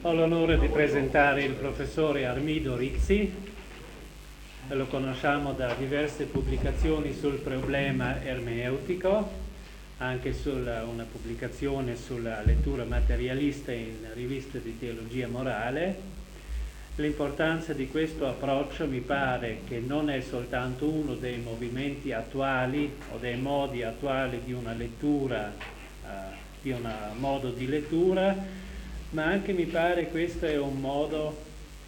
Ho l'onore di presentare il professore Armido Rizzi. Lo conosciamo da diverse pubblicazioni sul problema ermeneutico, anche una pubblicazione sulla lettura materialista in riviste di teologia morale. L'importanza di questo approccio mi pare che non è soltanto uno dei movimenti attuali o dei modi attuali di una lettura, di un modo di lettura, ma anche mi pare questo è un modo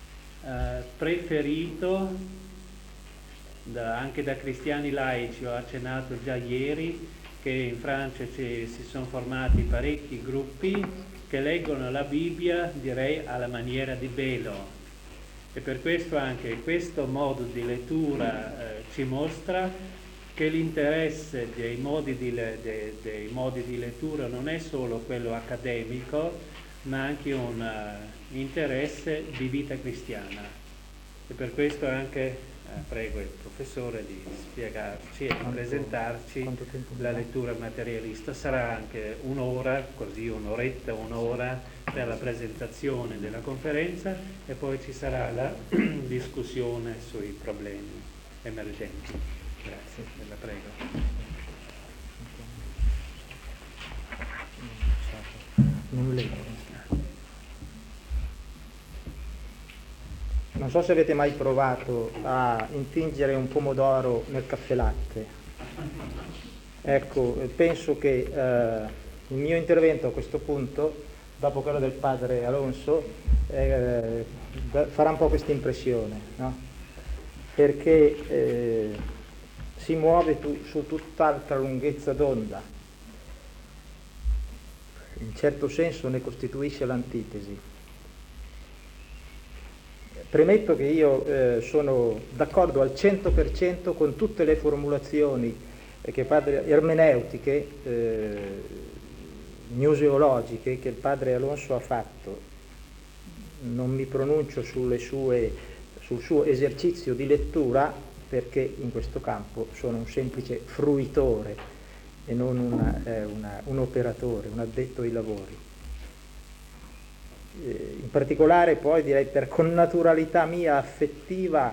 preferito anche da cristiani laici. Ho accennato già ieri che in Francia si sono formati parecchi gruppi che leggono la Bibbia, direi, alla maniera di Belo, e per questo anche questo modo di lettura ci mostra che l'interesse dei modi di lettura non è solo quello accademico, ma anche un interesse di vita cristiana. E per questo anche prego il professore di spiegarci e di presentarci la lettura materialista. Sarà anche un'ora, così un'oretta, un'ora per la presentazione della conferenza, e poi ci sarà la discussione sui problemi emergenti. Grazie, la prego. Non so se avete mai provato a intingere un pomodoro nel caffè latte. Ecco, penso che il mio intervento a questo punto, dopo quello del padre Alonso, farà un po' questa impressione, no? Perché si muove su tutt'altra lunghezza d'onda. In certo senso ne costituisce l'antitesi. Premetto che io sono d'accordo al 100% con tutte le formulazioni ermeneutiche, gnoseologiche, che il padre Alonso ha fatto. Non mi pronuncio sul suo esercizio di lettura, perché in questo campo sono un semplice fruitore e non un operatore, un addetto ai lavori. In particolare poi direi per connaturalità mia affettiva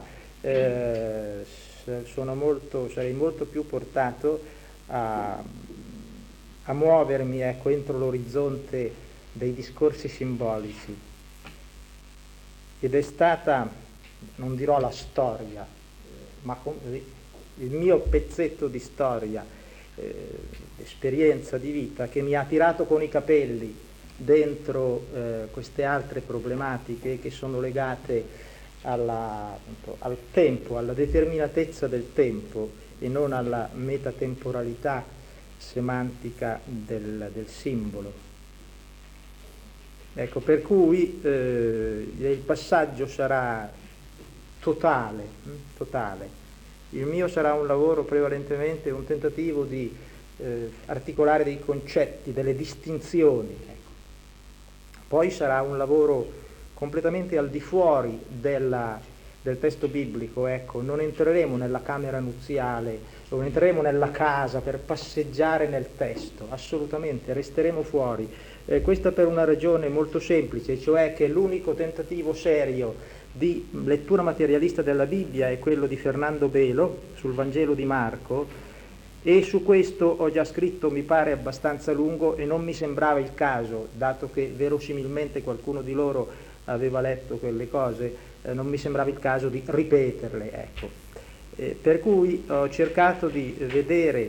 sarei molto più portato a muovermi, ecco, entro l'orizzonte dei discorsi simbolici, ed è stata, non dirò la storia, ma il mio pezzetto di storia, esperienza di vita, che mi ha tirato con i capelli dentro queste altre problematiche che sono legate al tempo, alla determinatezza del tempo e non alla metatemporalità semantica del simbolo. Ecco, per cui il passaggio sarà totale. Il mio sarà un lavoro prevalentemente, un tentativo di articolare dei concetti, delle distinzioni. Poi sarà un lavoro completamente al di fuori del testo biblico, ecco. Non entreremo nella camera nuziale, non entreremo nella casa per passeggiare nel testo, assolutamente, resteremo fuori. Questa per una ragione molto semplice, cioè che l'unico tentativo serio di lettura materialista della Bibbia è quello di Fernando Belo sul Vangelo di Marco, e su questo ho già scritto, mi pare, abbastanza lungo, e non mi sembrava il caso, dato che verosimilmente qualcuno di loro aveva letto quelle cose, non mi sembrava il caso di ripeterle, ecco. Per cui ho cercato di vedere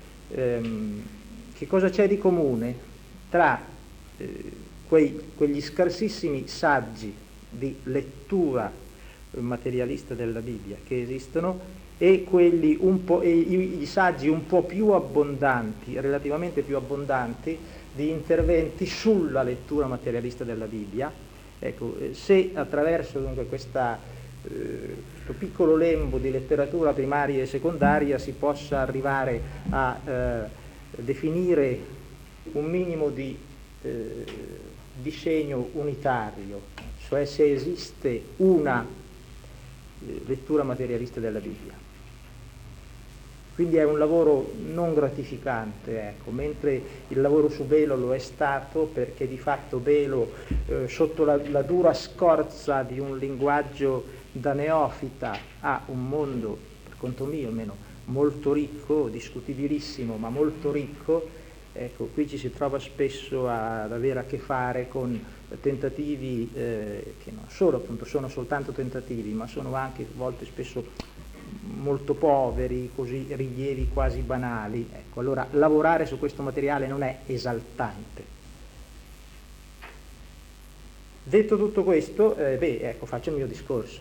che cosa c'è di comune tra quegli scarsissimi saggi di lettura materialista della Bibbia che esistono, e i saggi un po' più abbondanti, relativamente più abbondanti, di interventi sulla lettura materialista della Bibbia. Ecco, se attraverso dunque questo piccolo lembo di letteratura primaria e secondaria si possa arrivare a definire un minimo di disegno unitario, cioè se esiste una lettura materialista della Bibbia. Quindi è un lavoro non gratificante, ecco, mentre il lavoro su Belo lo è stato, perché di fatto Belo, sotto la dura scorza di un linguaggio da neofita, ha un mondo, per conto mio almeno, molto ricco, discutibilissimo, ma molto ricco. Ecco, qui ci si trova spesso ad avere a che fare con tentativi che non solo appunto sono soltanto tentativi, ma sono anche a volte spesso molto poveri, così rilievi quasi banali. Ecco, allora lavorare su questo materiale non è esaltante. Detto tutto questo, ecco, faccio il mio discorso.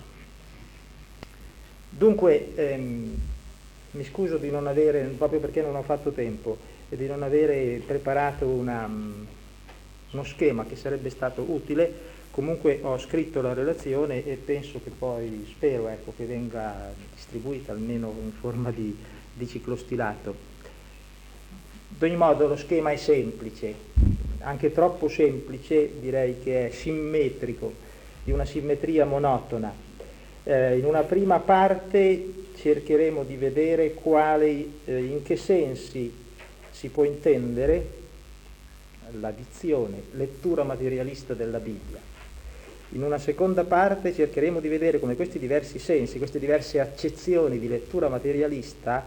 Dunque, mi scuso di non avere, proprio perché non ho fatto tempo, e di non avere preparato uno schema che sarebbe stato utile. Comunque ho scritto la relazione e penso che poi, spero, ecco, che venga distribuita almeno in forma di ciclostilato. Ad ogni modo lo schema è semplice, anche troppo semplice, direi che è simmetrico, di una simmetria monotona. In una prima parte cercheremo di vedere in che sensi si può intendere la dizione, lettura materialista della Bibbia. In una seconda parte cercheremo di vedere come questi diversi sensi, queste diverse accezioni di lettura materialista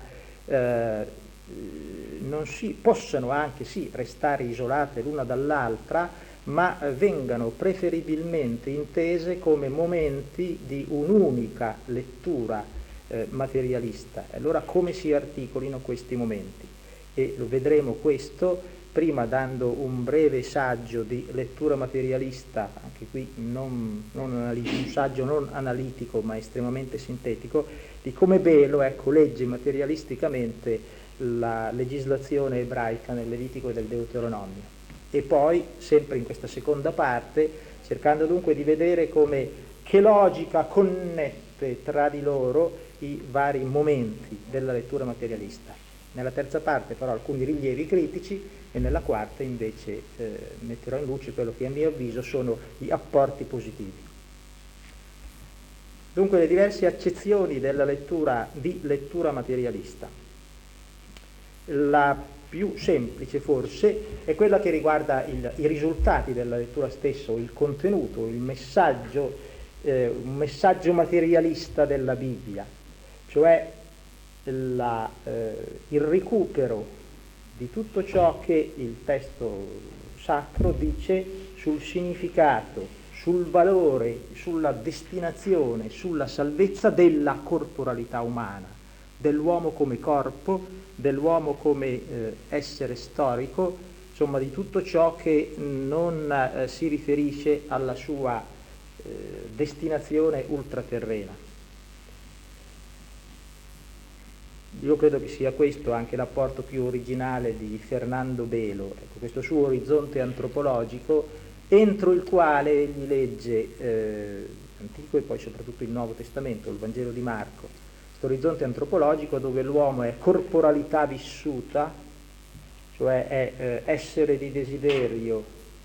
possano anche sì restare isolate l'una dall'altra, ma vengano preferibilmente intese come momenti di un'unica lettura materialista. Allora come si articolino questi momenti? E lo vedremo questo prima dando un breve saggio di lettura materialista, anche qui un saggio non analitico ma estremamente sintetico, di come Belo, ecco, legge materialisticamente la legislazione ebraica nel Levitico e del Deuteronomio. E poi, sempre in questa seconda parte, cercando dunque di vedere che logica connette tra di loro i vari momenti della lettura materialista. Nella terza parte farò alcuni rilievi critici e nella quarta invece metterò in luce quello che a mio avviso sono gli apporti positivi. Dunque le diverse accezioni della lettura materialista. La più semplice forse è quella che riguarda i risultati della lettura stessa, o il contenuto, il messaggio, un messaggio materialista della Bibbia, cioè il recupero di tutto ciò che il testo sacro dice sul significato, sul valore, sulla destinazione, sulla salvezza della corporalità umana, dell'uomo come corpo, dell'uomo come essere storico, insomma di tutto ciò che non si riferisce alla sua destinazione ultraterrena. Io credo che sia questo anche l'apporto più originale di Fernando Belo, ecco, questo suo orizzonte antropologico entro il quale egli legge l'Antico e poi soprattutto il Nuovo Testamento, il Vangelo di Marco, questo orizzonte antropologico dove l'uomo è corporalità vissuta, cioè è essere di desiderio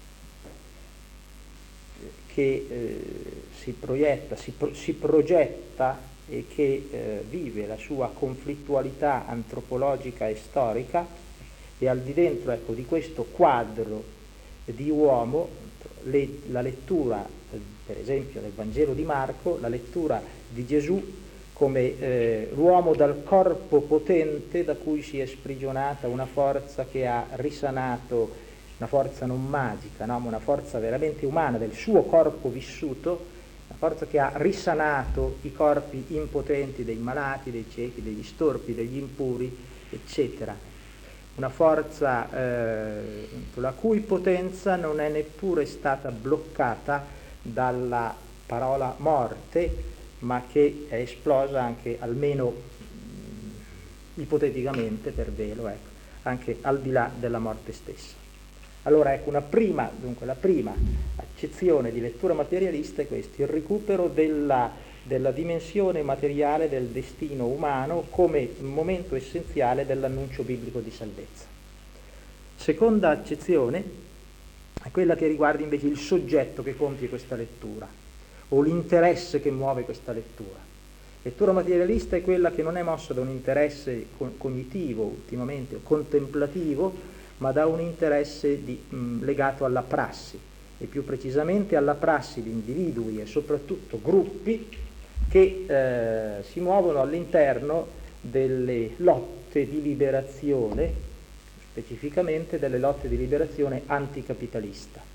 che si proietta, si progetta e che vive la sua conflittualità antropologica e storica, e al di dentro, ecco, di questo quadro di uomo la lettura per esempio del Vangelo di Marco, la lettura di Gesù come l'uomo dal corpo potente da cui si è sprigionata una forza che ha risanato, una forza non magica, no? Ma una forza veramente umana del suo corpo vissuto, una forza che ha risanato i corpi impotenti dei malati, dei ciechi, degli storpi, degli impuri, eccetera. Una forza la cui potenza non è neppure stata bloccata dalla parola morte, ma che è esplosa anche, almeno ipoteticamente per Belo, ecco, anche al di là della morte stessa. Allora ecco, la prima accezione di lettura materialista è questo, il recupero della dimensione materiale del destino umano come momento essenziale dell'annuncio biblico di salvezza. Seconda accezione è quella che riguarda invece il soggetto che compie questa lettura, o l'interesse che muove questa lettura. Lettura materialista è quella che non è mossa da un interesse cognitivo ultimamente, o contemplativo, ma da un interesse legato alla prassi, e più precisamente alla prassi di individui e soprattutto gruppi che si muovono all'interno delle lotte di liberazione, specificamente delle lotte di liberazione anticapitalista.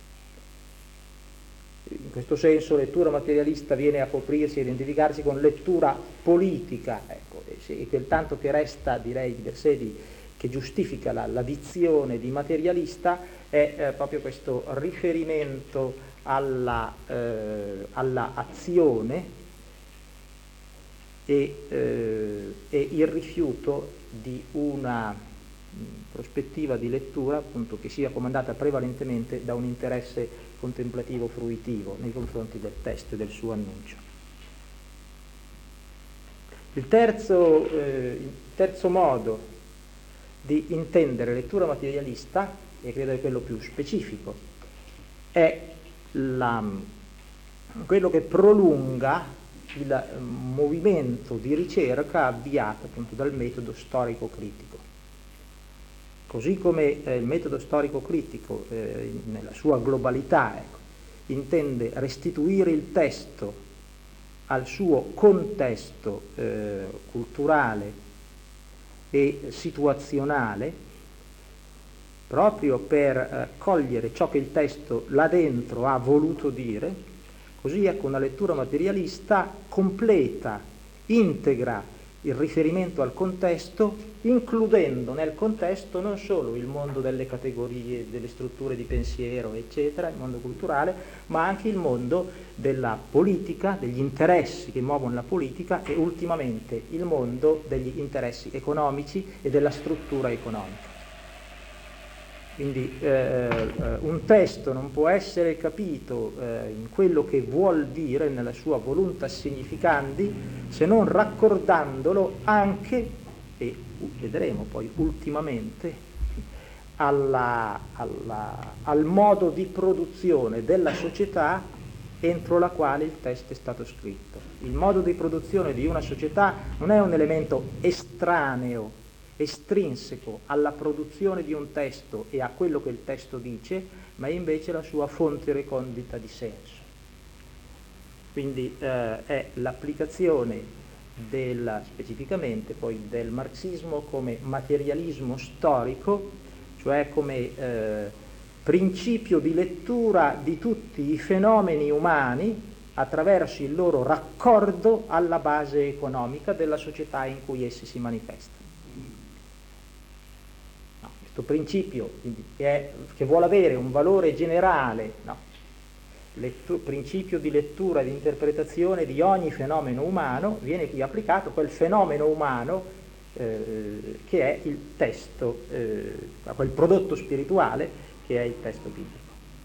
In questo senso lettura materialista viene a coprirsi e identificarsi con lettura politica, ecco, e quel tanto che resta, direi, di per sé che giustifica la dizione di materialista è proprio questo riferimento alla azione e il rifiuto di una prospettiva di lettura, appunto, che sia comandata prevalentemente da un interesse contemplativo fruitivo nei confronti del testo e del suo annuncio. Il terzo modo di intendere lettura materialista, e credo è quello più specifico, è quello che prolunga il movimento di ricerca avviato appunto dal metodo storico-critico. Così come il metodo storico-critico nella sua globalità intende restituire il testo al suo contesto culturale e situazionale, proprio per cogliere ciò che il testo là dentro ha voluto dire, così ecco una lettura materialista completa, integra il riferimento al contesto, includendo nel contesto non solo il mondo delle categorie, delle strutture di pensiero, eccetera, il mondo culturale, ma anche il mondo della politica, degli interessi che muovono la politica e ultimamente il mondo degli interessi economici e della struttura economica. Quindi un testo non può essere capito in quello che vuol dire, nella sua voluntas significandi, se non raccordandolo anche, e vedremo poi ultimamente, al modo di produzione della società entro la quale il testo è stato scritto. Il modo di produzione di una società non è un elemento estraneo, estrinseco alla produzione di un testo e a quello che il testo dice, ma è invece la sua fonte recondita di senso. Quindi è l'applicazione specificamente poi del marxismo come materialismo storico, cioè come principio di lettura di tutti i fenomeni umani attraverso il loro raccordo alla base economica della società in cui essi si manifestano. Questo principio che vuole avere un valore generale, principio di lettura e di interpretazione di ogni fenomeno umano, viene qui applicato quel fenomeno umano che è il testo, quel prodotto spirituale che è il testo biblico.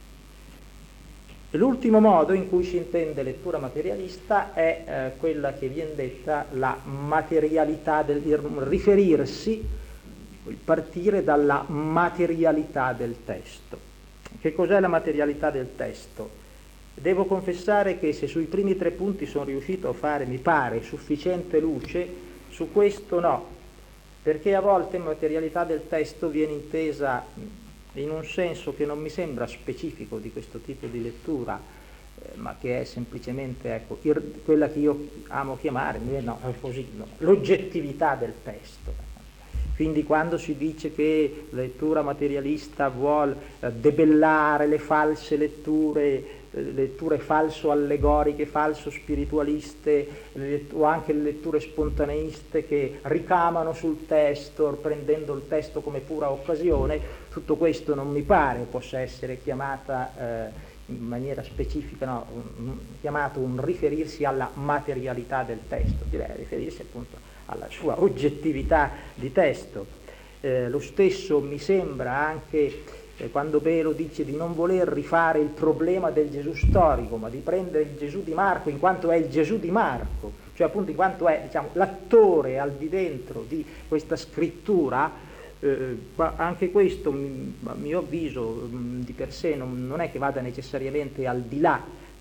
E l'ultimo modo in cui si intende lettura materialista è quella che viene detta la materialità del riferirsi, il partire dalla materialità del testo. Che cos'è la materialità del testo? Devo confessare che se sui primi 3 punti sono riuscito a fare, mi pare, sufficiente luce, su questo no, perché a volte materialità del testo viene intesa in un senso che non mi sembra specifico di questo tipo di lettura, ma che è semplicemente quella che io amo chiamare, l'oggettività del testo. Quindi quando si dice che la lettura materialista vuol debellare le false letture falso-allegoriche, falso-spiritualiste, o anche le letture spontaneiste che ricamano sul testo, prendendo il testo come pura occasione, tutto questo non mi pare possa essere chiamata in maniera specifica, chiamato un riferirsi alla materialità del testo, direi riferirsi appunto alla sua oggettività di testo. Lo stesso mi sembra anche quando Belo dice di non voler rifare il problema del Gesù storico, ma di prendere il Gesù di Marco in quanto è il Gesù di Marco, cioè appunto in quanto è, l'attore al di dentro di questa scrittura. Ma anche questo, a mio avviso, di per sé non è che vada necessariamente al di là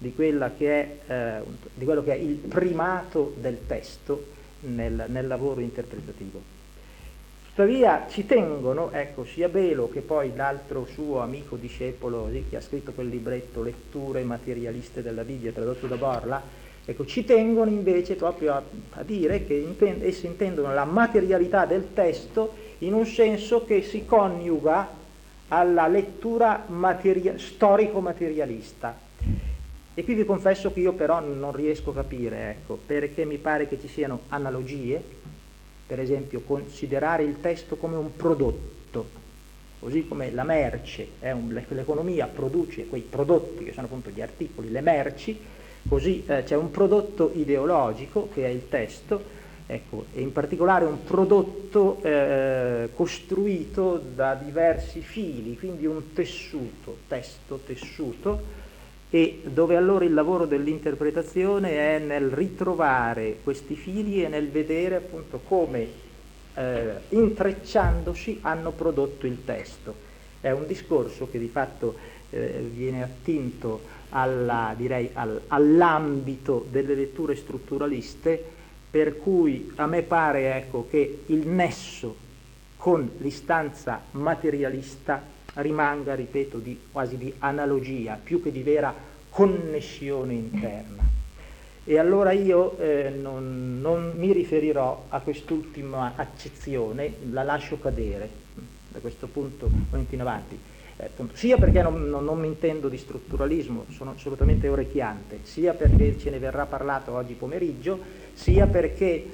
di quello che è il primato del testo nel lavoro interpretativo. Tuttavia ci tengono, ecco, sia Belo che poi l'altro suo amico discepolo che ha scritto quel libretto Letture materialiste della Bibbia, tradotto da Borla, ecco, ci tengono invece proprio a dire che essi intendono la materialità del testo in un senso che si coniuga alla lettura storico-materialista. E qui vi confesso che io però non riesco a capire, ecco, perché mi pare che ci siano analogie. Per esempio, considerare il testo come un prodotto, così come la merce, l'economia produce quei prodotti che sono appunto gli articoli, le merci, così c'è un prodotto ideologico che è il testo, ecco, e in particolare un prodotto costruito da diversi fili, quindi un tessuto, tessuto, e dove allora il lavoro dell'interpretazione è nel ritrovare questi fili e nel vedere appunto come intrecciandosi hanno prodotto il testo. È un discorso che di fatto viene attinto all'ambito delle letture strutturaliste, per cui a me pare, ecco, che il nesso con l'istanza materialista rimanga, ripeto, quasi di analogia, più che di vera connessione interna. E allora io non mi riferirò a quest'ultima accezione, la lascio cadere da questo punto in avanti, sia perché non mi intendo di strutturalismo, sono assolutamente orecchiante, sia perché ce ne verrà parlato oggi pomeriggio, sia perché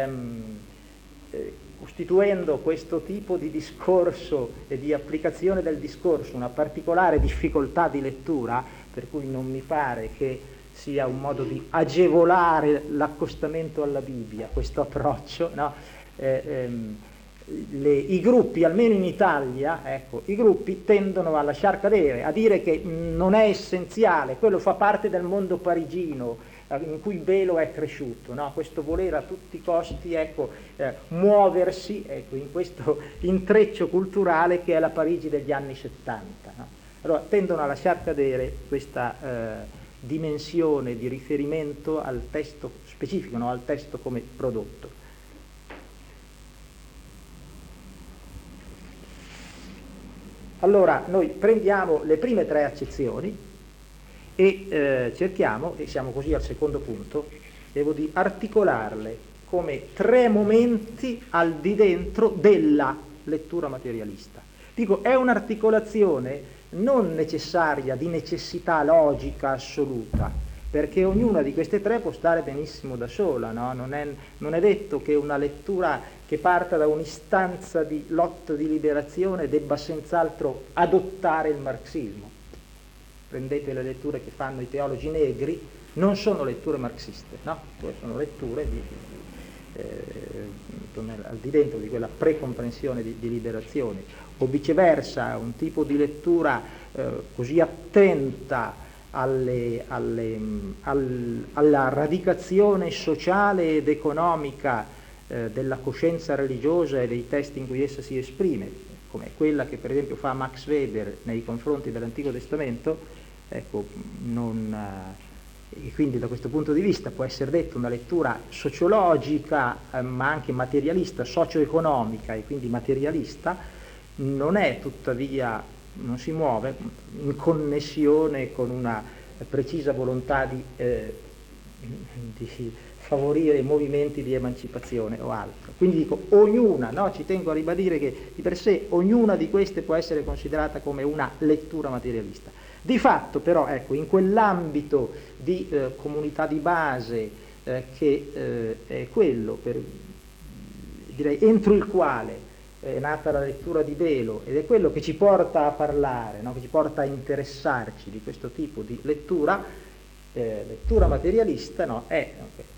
costituendo questo tipo di discorso e di applicazione del discorso una particolare difficoltà di lettura, per cui non mi pare che sia un modo di agevolare l'accostamento alla Bibbia, questo approccio, no? I gruppi, almeno in Italia, ecco, i gruppi tendono a lasciar cadere, a dire che non è essenziale, quello fa parte del mondo parigino, in cui Belo è cresciuto, no? Questo volere a tutti i costi, ecco, muoversi, ecco, in questo intreccio culturale che è la Parigi degli anni 70. No? Allora tendono a lasciar cadere questa dimensione di riferimento al testo specifico, no? Al testo come prodotto. Allora noi prendiamo le prime tre accezioni e cerchiamo, e siamo così al secondo punto, di articolarle come tre momenti al di dentro della lettura materialista. Dico, è un'articolazione non necessaria, di necessità logica assoluta, perché ognuna di queste tre può stare benissimo da sola, no? Non è detto che una lettura che parta da un'istanza di lotta di liberazione debba senz'altro adottare il marxismo. Prendete le letture che fanno i teologi negri, non sono letture marxiste, no? Sono letture al di dentro di quella precomprensione di liberazione, o viceversa, un tipo di lettura così attenta alla radicazione sociale ed economica della coscienza religiosa e dei testi in cui essa si esprime, come quella che per esempio fa Max Weber nei confronti dell'Antico Testamento, ecco, e quindi da questo punto di vista può essere detto una lettura sociologica ma anche materialista, socio-economica e quindi materialista, non è tuttavia, non si muove in connessione con una precisa volontà di favorire movimenti di emancipazione o altro. Quindi dico, ognuna, no? Ci tengo a ribadire che di per sé ognuna di queste può essere considerata come una lettura materialista. Di fatto però, ecco, in quell'ambito di comunità di base che è quello, direi, entro il quale è nata la lettura di Belo, ed è quello che ci porta a parlare, no? Che ci porta a interessarci di questo tipo di lettura, lettura materialista, no? È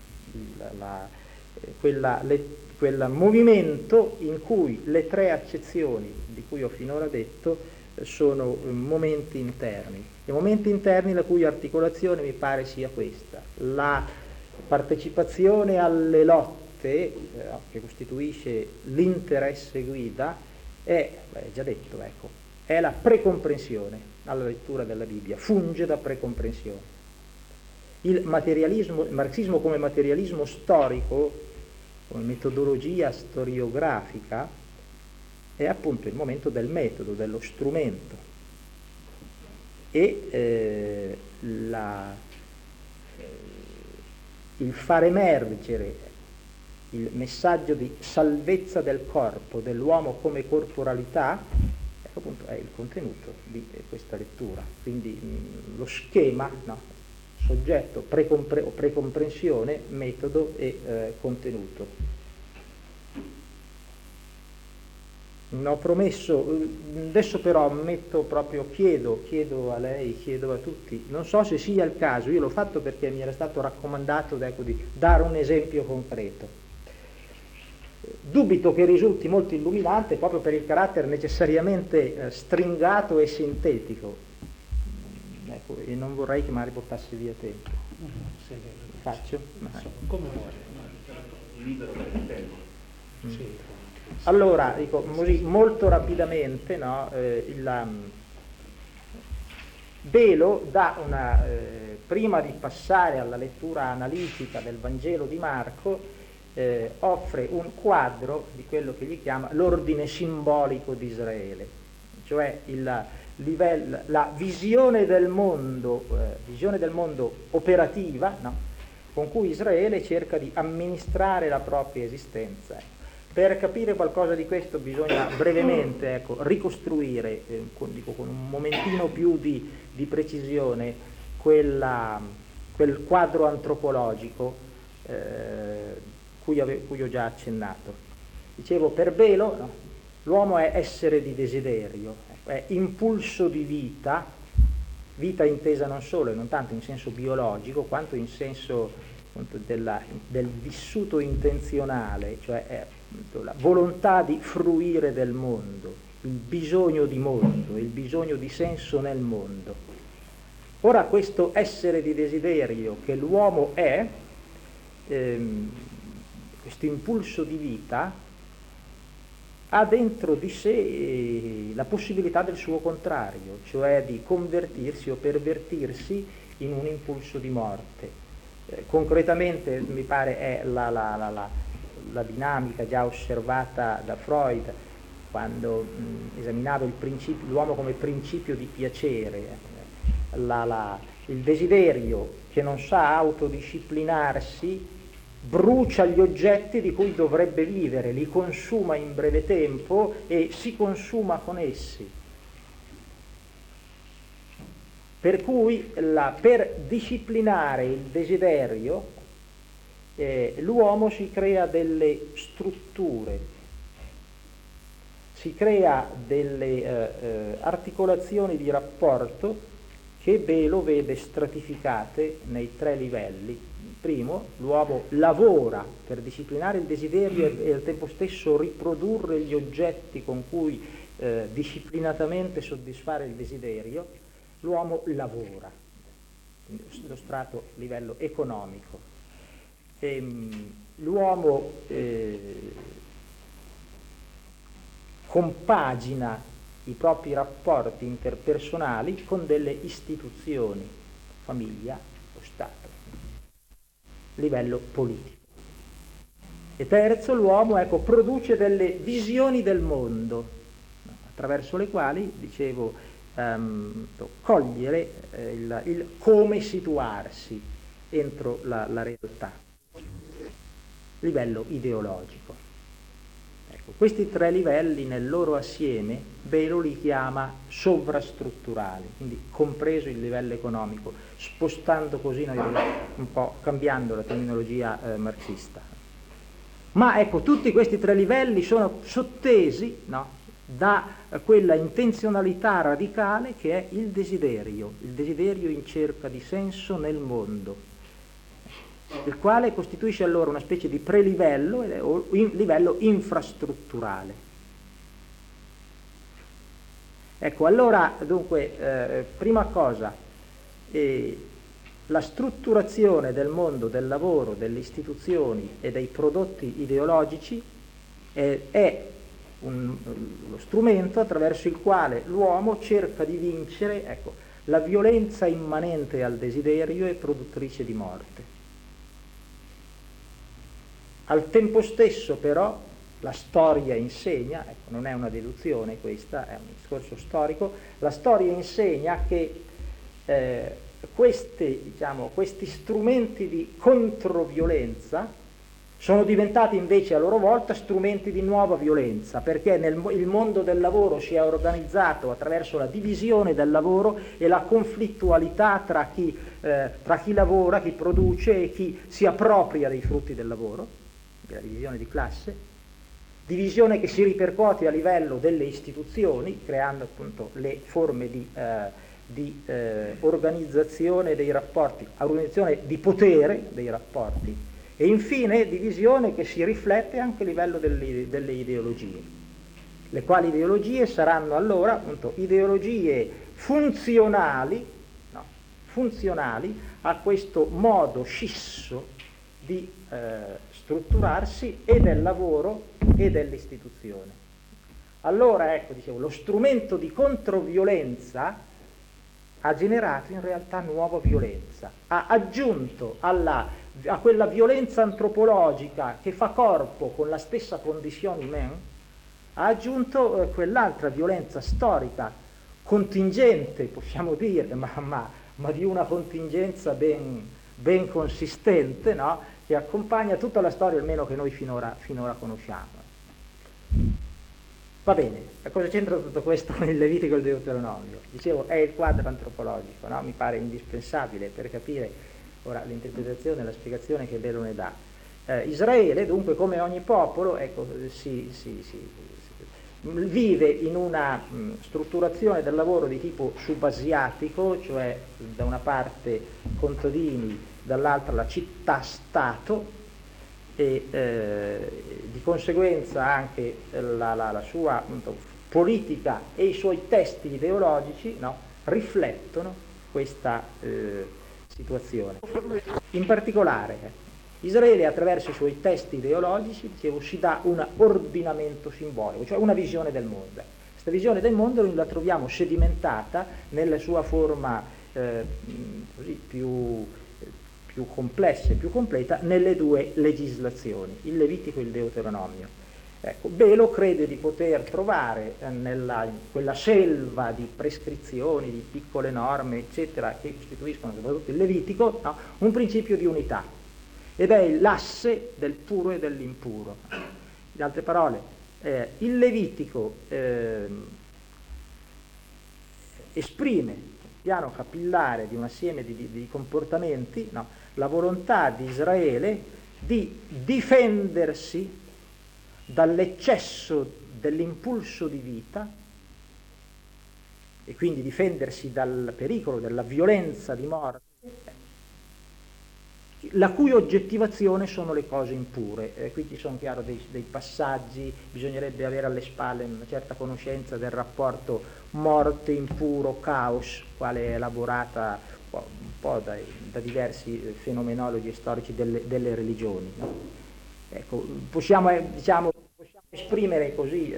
quel movimento in cui le tre accezioni di cui ho finora detto sono momenti interni, e momenti interni la cui articolazione mi pare sia questa: la partecipazione alle lotte che costituisce l'interesse guida è, già detto, ecco, è la precomprensione alla lettura della Bibbia, funge da precomprensione. il marxismo come materialismo storico, come metodologia storiografica, è appunto il momento del metodo, dello strumento, e il far emergere il messaggio di salvezza del corpo, dell'uomo come corporalità, appunto è il contenuto di questa lettura. Quindi lo schema, no? Soggetto, precomprensione, metodo e contenuto. Ho promesso, adesso però chiedo a lei, chiedo a tutti, non so se sia il caso, io l'ho fatto perché mi era stato raccomandato, ecco, di dare un esempio concreto. Dubito che risulti molto illuminante proprio per il carattere necessariamente stringato e sintetico. Ecco, e non vorrei che magari portasse via tempo. Faccio? Come vuoi. Libero del tempo. Sì. Allora, dico così molto rapidamente, no, Belo dà prima di passare alla lettura analitica del Vangelo di Marco, offre un quadro di quello che gli chiama l'ordine simbolico di Israele, cioè la visione del mondo operativa, no? Con cui Israele cerca di amministrare la propria esistenza. Per capire qualcosa di questo bisogna brevemente, ecco, ricostruire con un momentino più di precisione quel quadro antropologico cui ho già accennato. Dicevo, per Belo, no, l'uomo è essere di desiderio, è impulso di vita intesa non solo e non tanto in senso biologico quanto in senso appunto, del vissuto intenzionale, cioè è la volontà di fruire del mondo, il bisogno di mondo, il bisogno di senso nel mondo. Ora questo essere di desiderio che l'uomo è, questo impulso di vita, ha dentro di sé la possibilità del suo contrario, cioè di convertirsi o pervertirsi in un impulso di morte. Concretamente mi pare è la dinamica già osservata da Freud quando esaminava l'uomo come principio di piacere, il desiderio che non sa autodisciplinarsi brucia gli oggetti di cui dovrebbe vivere, li consuma in breve tempo e si consuma con essi. Per cui per disciplinare il desiderio l'uomo si crea delle strutture, si crea delle articolazioni di rapporto che Belo vede stratificate nei 3 livelli. Primo, l'uomo lavora per disciplinare il desiderio e al tempo stesso riprodurre gli oggetti con cui disciplinatamente soddisfare il desiderio. L'uomo lavora, lo strato livello economico. L'uomo compagina i propri rapporti interpersonali con delle istituzioni, famiglia o Stato, livello politico. E terzo, l'uomo produce delle visioni del mondo, attraverso le quali, dicevo, cogliere il come situarsi entro la realtà, livello ideologico. Questi 3 livelli nel loro assieme Belo li chiama sovrastrutturali, quindi compreso il livello economico, spostando così un po' cambiando la terminologia marxista. Ma tutti questi 3 livelli sono sottesi, no, da quella intenzionalità radicale che è il desiderio in cerca di senso nel mondo, il quale costituisce allora una specie di prelivello o livello infrastrutturale. Allora, dunque, prima cosa, la strutturazione del mondo, del lavoro, delle istituzioni e dei prodotti ideologici è lo strumento attraverso il quale l'uomo cerca di vincere la violenza immanente al desiderio è produttrice di morte. Al tempo stesso però la storia insegna, ecco, non è una deduzione questa, è un discorso storico, la storia insegna che questi strumenti di controviolenza sono diventati invece a loro volta strumenti di nuova violenza, perché il mondo del lavoro si è organizzato attraverso la divisione del lavoro e la conflittualità tra chi lavora, chi produce e chi si appropria dei frutti del lavoro, la divisione di classe, divisione che si ripercuote a livello delle istituzioni, creando appunto le forme di organizzazione dei rapporti, organizzazione di potere dei rapporti, e infine divisione che si riflette anche a livello delle ideologie, le quali ideologie saranno allora appunto ideologie funzionali a questo modo scisso di strutturarsi e del lavoro e dell'istituzione. Allora ecco, dicevo, lo strumento di controviolenza ha generato in realtà nuova violenza, ha aggiunto a quella violenza antropologica che fa corpo con la stessa condizione umana, ha aggiunto quell'altra violenza storica, contingente, possiamo dire, ma di una contingenza ben consistente, no? Che accompagna tutta la storia, almeno che noi finora conosciamo. Va bene, cosa c'entra tutto questo con il Levitico e il Deuteronomio? Dicevo, è il quadro antropologico, no? Mi pare indispensabile per capire ora l'interpretazione e la spiegazione che Belo ne dà. Israele, dunque, come ogni popolo, ecco, vive in una strutturazione del lavoro di tipo subasiatico, cioè da una parte contadini, dall'altra la città-stato, e di conseguenza anche la sua appunto, politica e i suoi testi ideologici, no, riflettono questa situazione. In particolare Israele attraverso i suoi testi ideologici, dicevo, si dà un ordinamento simbolico, cioè una visione del mondo. Questa visione del mondo la troviamo sedimentata nella sua forma così più complessa e più completa nelle due legislazioni, il Levitico e il Deuteronomio. Ecco, Belo crede di poter trovare in quella selva di prescrizioni, di piccole norme, eccetera, che costituiscono soprattutto il Levitico, no, un principio di unità, ed è l'asse del puro e dell'impuro. In altre parole, il Levitico esprime sul piano capillare di un assieme di comportamenti, no, la volontà di Israele di difendersi dall'eccesso dell'impulso di vita e quindi difendersi dal pericolo della violenza di morte, la cui oggettivazione sono le cose impure. Qui ci sono chiaro dei passaggi, bisognerebbe avere alle spalle una certa conoscenza del rapporto morte, impuro, caos, quale è elaborata un po' da diversi fenomenologi storici delle religioni. No? Ecco, possiamo esprimere così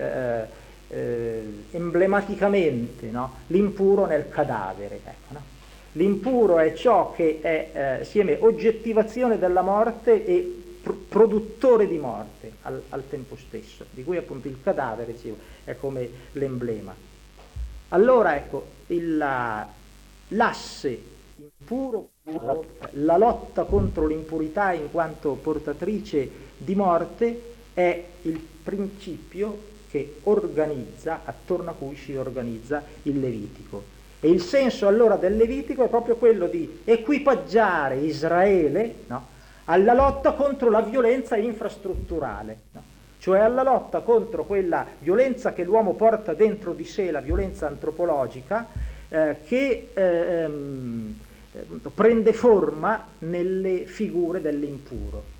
emblematicamente, no? L'impuro nel cadavere. Ecco, no? L'impuro è ciò che è assieme oggettivazione della morte e produttore di morte al tempo stesso, di cui appunto il cadavere, dicevo, è come l'emblema. Allora ecco, l'asse impuro, la lotta contro l'impurità in quanto portatrice di morte è il principio che organizza, attorno a cui si organizza il Levitico. E il senso allora del Levitico è proprio quello di equipaggiare Israele, no, alla lotta contro la violenza infrastrutturale, no? Cioè alla lotta contro quella violenza che l'uomo porta dentro di sé, la violenza antropologica, che prende forma nelle figure dell'impuro.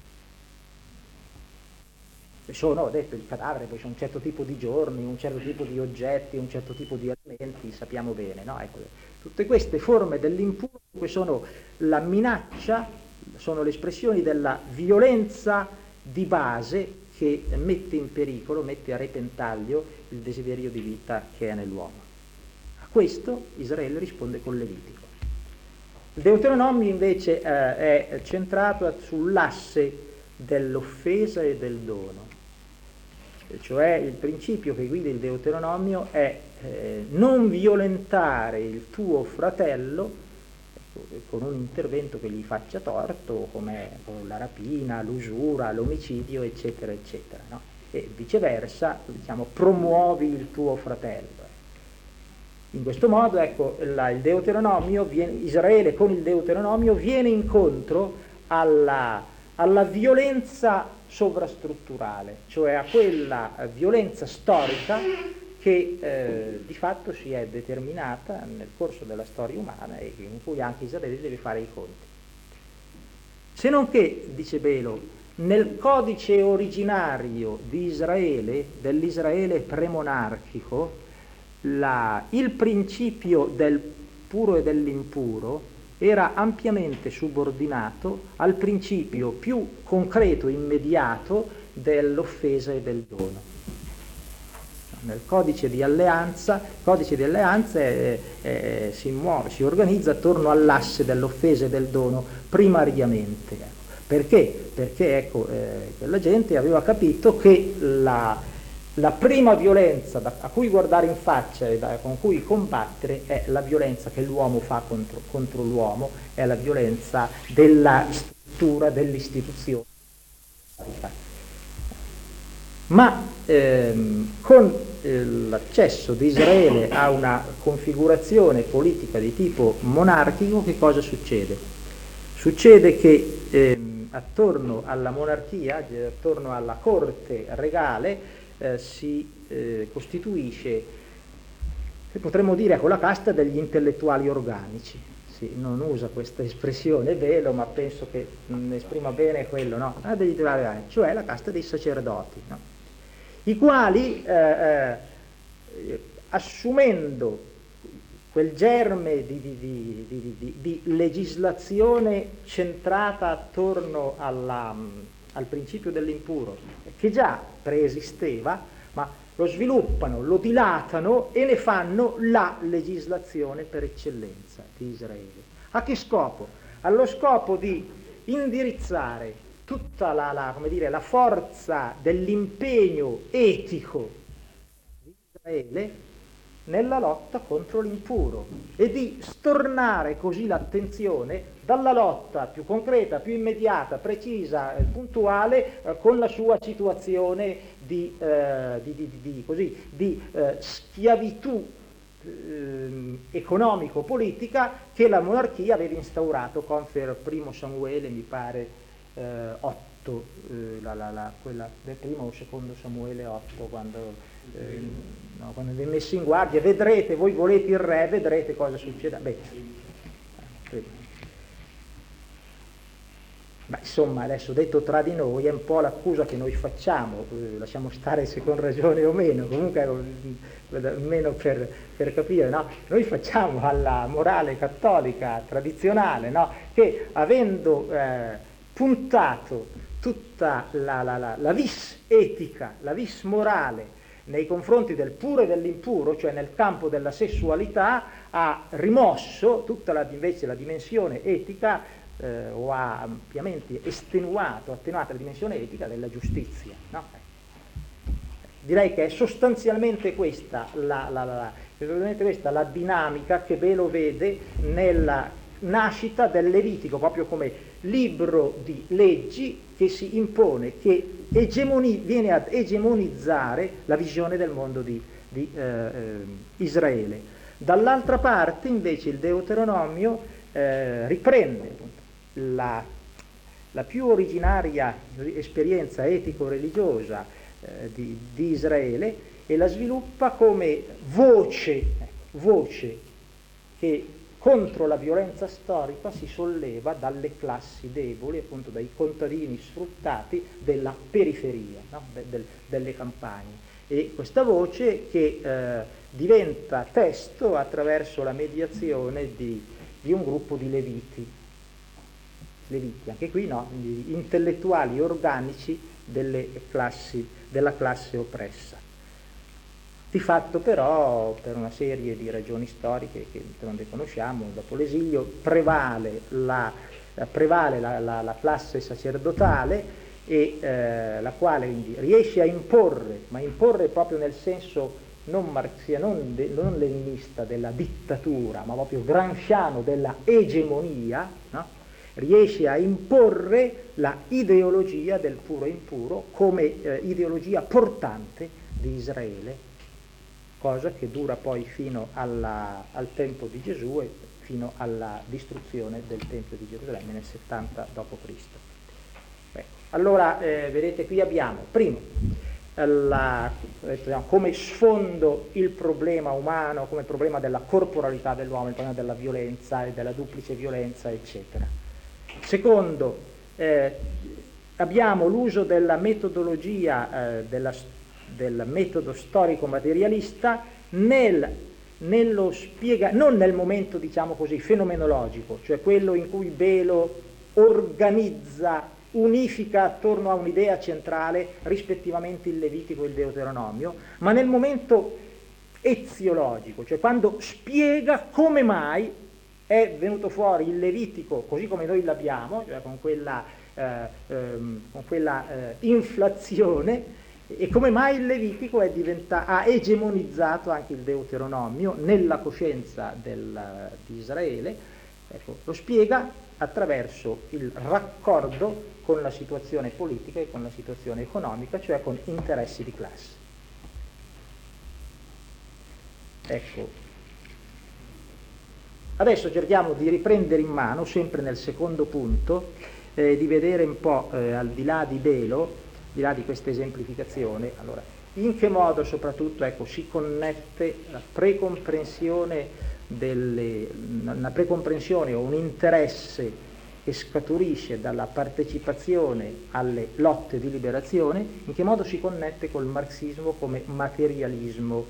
Sono, ho detto, il cadavere, poi c'è un certo tipo di giorni, un certo tipo di oggetti, un certo tipo di alimenti, sappiamo bene, no? Ecco, tutte queste forme dell'impuro sono la minaccia, sono le espressioni della violenza di base che mette in pericolo, mette a repentaglio il desiderio di vita che è nell'uomo. questo Israele risponde con Levitico. Il Deuteronomio invece è centrato sull'asse dell'offesa e del dono, cioè il principio che guida il Deuteronomio è non violentare il tuo fratello con un intervento che gli faccia torto, come la rapina, l'usura, l'omicidio, eccetera, eccetera, no? E viceversa, diciamo, promuovi il tuo fratello. In questo modo, ecco, il Deuteronomio Israele con il Deuteronomio viene incontro alla violenza sovrastrutturale, cioè a quella violenza storica che di fatto si è determinata nel corso della storia umana e in cui anche Israele deve fare i conti. Se non che, dice Belo, nel codice originario di Israele, dell'Israele premonarchico, il principio del puro e dell'impuro era ampiamente subordinato al principio più concreto, immediato, dell'offesa e del dono. Nel codice di alleanza, si organizza attorno all'asse dell'offesa e del dono primariamente. Perché? Perché la gente aveva capito che la prima violenza a cui guardare in faccia e con cui combattere è la violenza che l'uomo fa contro l'uomo, è la violenza della struttura, dell'istituzione. Ma con l'accesso di Israele a una configurazione politica di tipo monarchico, che cosa succede? Succede che attorno alla monarchia, attorno alla corte regale, si costituisce, potremmo dire, con la casta degli intellettuali organici. Sì, non usa questa espressione Belo, ma penso che esprima bene quello, no? Degli intellettuali organici, cioè la casta dei sacerdoti, no? I quali, assumendo quel germe di legislazione centrata attorno al principio dell'impuro, che già preesisteva, ma lo sviluppano, lo dilatano e ne fanno la legislazione per eccellenza di Israele. A che scopo? Allo scopo di indirizzare tutta la forza dell'impegno etico di Israele nella lotta contro l'impuro e di stornare così l'attenzione dalla lotta più concreta, più immediata, precisa, puntuale con la sua situazione di schiavitù economico-politica che la monarchia aveva instaurato con il primo Samuele, mi pare 8, quella del primo o secondo Samuele 8, quando vi è messo in guardia, vedrete, voi volete il re, vedrete cosa succederà. Insomma, adesso detto tra di noi è un po' l'accusa che noi facciamo, lasciamo stare se con ragione o meno, comunque almeno per capire, no? Noi facciamo alla morale cattolica tradizionale, no? Che avendo puntato tutta la vis etica, la vis morale nei confronti del puro e dell'impuro, cioè nel campo della sessualità, ha rimosso tutta invece la dimensione etica o ha ampiamente attenuato la dimensione etica della giustizia, no? Direi che è sostanzialmente questa la dinamica che Belo vede nella nascita del Levitico, proprio come libro di leggi che si impone, che viene ad egemonizzare la visione del mondo di Israele. Dall'altra parte invece il Deuteronomio riprende la più originaria esperienza etico-religiosa di Israele e la sviluppa come voce che contro la violenza storica si solleva dalle classi deboli, appunto dai contadini sfruttati della periferia, no? delle campagne. E questa voce che diventa testo attraverso la mediazione di un gruppo di leviti, anche qui no, gli intellettuali organici della classe oppressa. Di fatto però, per una serie di ragioni storiche che non le conosciamo, dopo l'esilio prevale la classe sacerdotale la quale quindi riesce a imporre, ma imporre proprio nel senso non leninista della dittatura, ma proprio gramsciano della egemonia, no? Riesce a imporre la ideologia del puro e impuro come ideologia portante di Israele, cosa che dura poi fino al tempo di Gesù e fino alla distruzione del Tempio di Gerusalemme nel 70 d.C. Ecco. Allora, vedete, qui abbiamo, primo, come sfondo il problema umano, come problema della corporalità dell'uomo, il problema della violenza e della duplice violenza, eccetera. Secondo, abbiamo l'uso della metodologia, del metodo storico-materialista nello non nel momento, diciamo così, fenomenologico, cioè quello in cui Belo organizza, unifica attorno a un'idea centrale rispettivamente il Levitico e il Deuteronomio, ma nel momento eziologico, cioè quando spiega come mai è venuto fuori il Levitico così come noi l'abbiamo, cioè con quella inflazione, e come mai il Levitico ha egemonizzato anche il Deuteronomio nella coscienza di Israele. Ecco, lo spiega attraverso il raccordo con la situazione politica e con la situazione economica, cioè con interessi di classe. Ecco. Adesso cerchiamo di riprendere in mano, sempre nel secondo punto, di vedere un po' al di là di Belo, al di là di questa esemplificazione, allora, in che modo soprattutto si connette la precomprensione una precomprensione o un interesse che scaturisce dalla partecipazione alle lotte di liberazione, in che modo si connette col marxismo come materialismo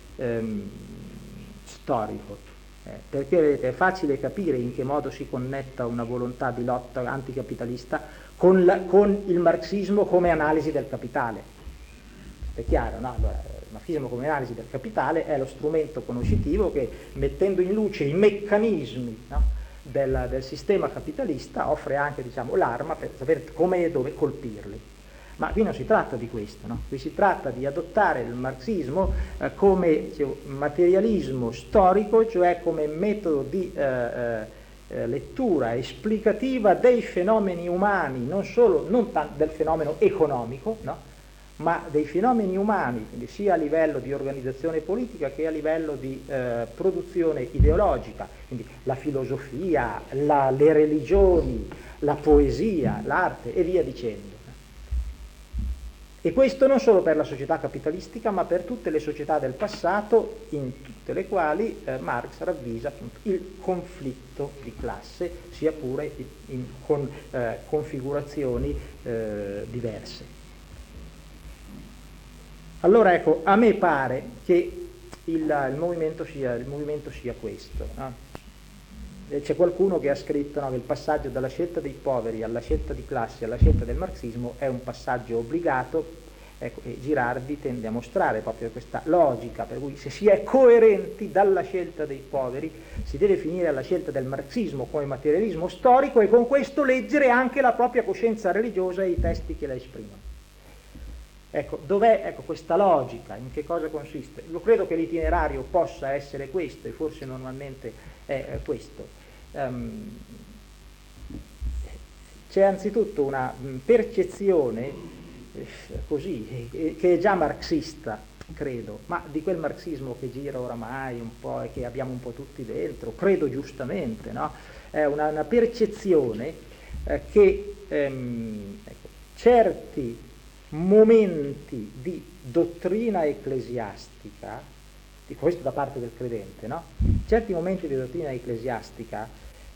storico. Perché vedete, è facile capire in che modo si connetta una volontà di lotta anticapitalista con il marxismo come analisi del capitale. È chiaro, no? Allora, il marxismo come analisi del capitale è lo strumento conoscitivo che, mettendo in luce i meccanismi, no, del sistema capitalista, offre anche, diciamo, l'arma per sapere come e dove colpirli. Ma qui non si tratta di questo, no? Qui si tratta di adottare il marxismo come materialismo storico, cioè come metodo di lettura esplicativa dei fenomeni umani, non tanto del fenomeno economico, no? Ma dei fenomeni umani, quindi sia a livello di organizzazione politica che a livello di produzione ideologica, quindi la filosofia, le religioni, la poesia, l'arte e via dicendo. E questo non solo per la società capitalistica, ma per tutte le società del passato, in tutte le quali Marx ravvisa appunto il conflitto di classe, sia pure con configurazioni diverse. Allora ecco, a me pare che il movimento sia questo, no? C'è qualcuno che ha scritto, no, che il passaggio dalla scelta dei poveri alla scelta di classe alla scelta del marxismo è un passaggio obbligato, ecco, e Girardi tende a mostrare proprio questa logica per cui se si è coerenti dalla scelta dei poveri si deve finire alla scelta del marxismo come materialismo storico e con questo leggere anche la propria coscienza religiosa e i testi che la esprimono. Ecco, dov'è questa logica? In che cosa consiste? Io credo che l'itinerario possa essere questo, e forse normalmente è questo. C'è anzitutto una percezione così, che è già marxista, credo, ma di quel marxismo che gira oramai un po' e che abbiamo un po' tutti dentro, credo giustamente, no? È una percezione che certi momenti di dottrina ecclesiastica, di questo da parte del credente, no? Certi momenti di dottrina ecclesiastica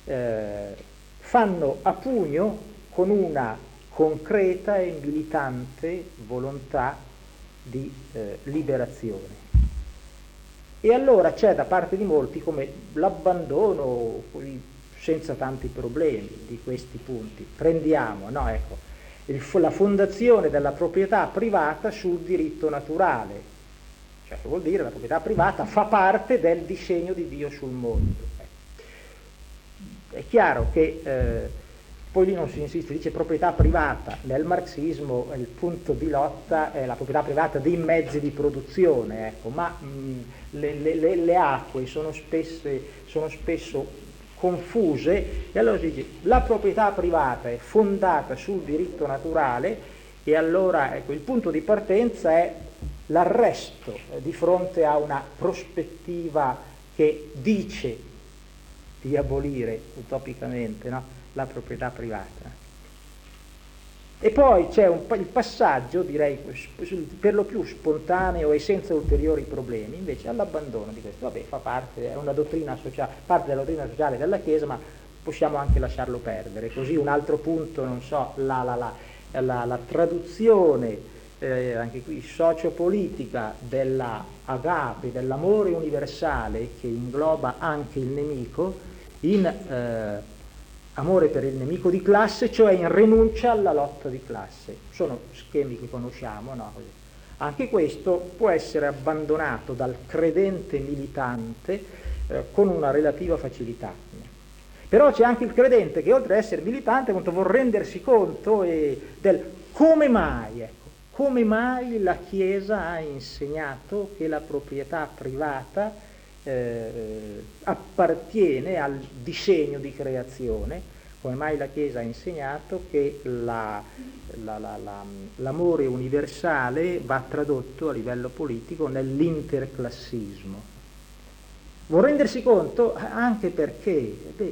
fanno a pugno con una concreta e militante volontà di liberazione. E allora c'è da parte di molti come l'abbandono senza tanti problemi di questi punti. Prendiamo, no? Ecco, la fondazione della proprietà privata sul diritto naturale, cioè che vuol dire la proprietà privata fa parte del disegno di Dio sul mondo. È chiaro che poi lì non si insiste, dice proprietà privata, nel marxismo il punto di lotta è la proprietà privata dei mezzi di produzione, ecco, ma le acque sono spesso confuse, e allora si dice la proprietà privata è fondata sul diritto naturale, e allora ecco, il punto di partenza è l'arresto di fronte a una prospettiva che dice di abolire utopicamente, no, la proprietà privata. E poi c'è il passaggio, direi, per lo più spontaneo e senza ulteriori problemi, invece all'abbandono di questo. Vabbè, fa parte, è una dottrina sociale, parte della dottrina sociale della Chiesa, ma possiamo anche lasciarlo perdere. Così un altro punto, non so, la traduzione, anche qui sociopolitica, della agape, dell'amore universale che ingloba anche il nemico, in amore per il nemico di classe, cioè in rinuncia alla lotta di classe. Sono schemi che conosciamo, no? Anche questo può essere abbandonato dal credente militante con una relativa facilità. Però c'è anche il credente che, oltre ad essere militante, vuol rendersi conto del come mai, come mai la Chiesa ha insegnato che la proprietà privata appartiene al disegno di creazione, come mai la Chiesa ha insegnato che l'amore universale va tradotto a livello politico nell'interclassismo. Vuol rendersi conto anche perché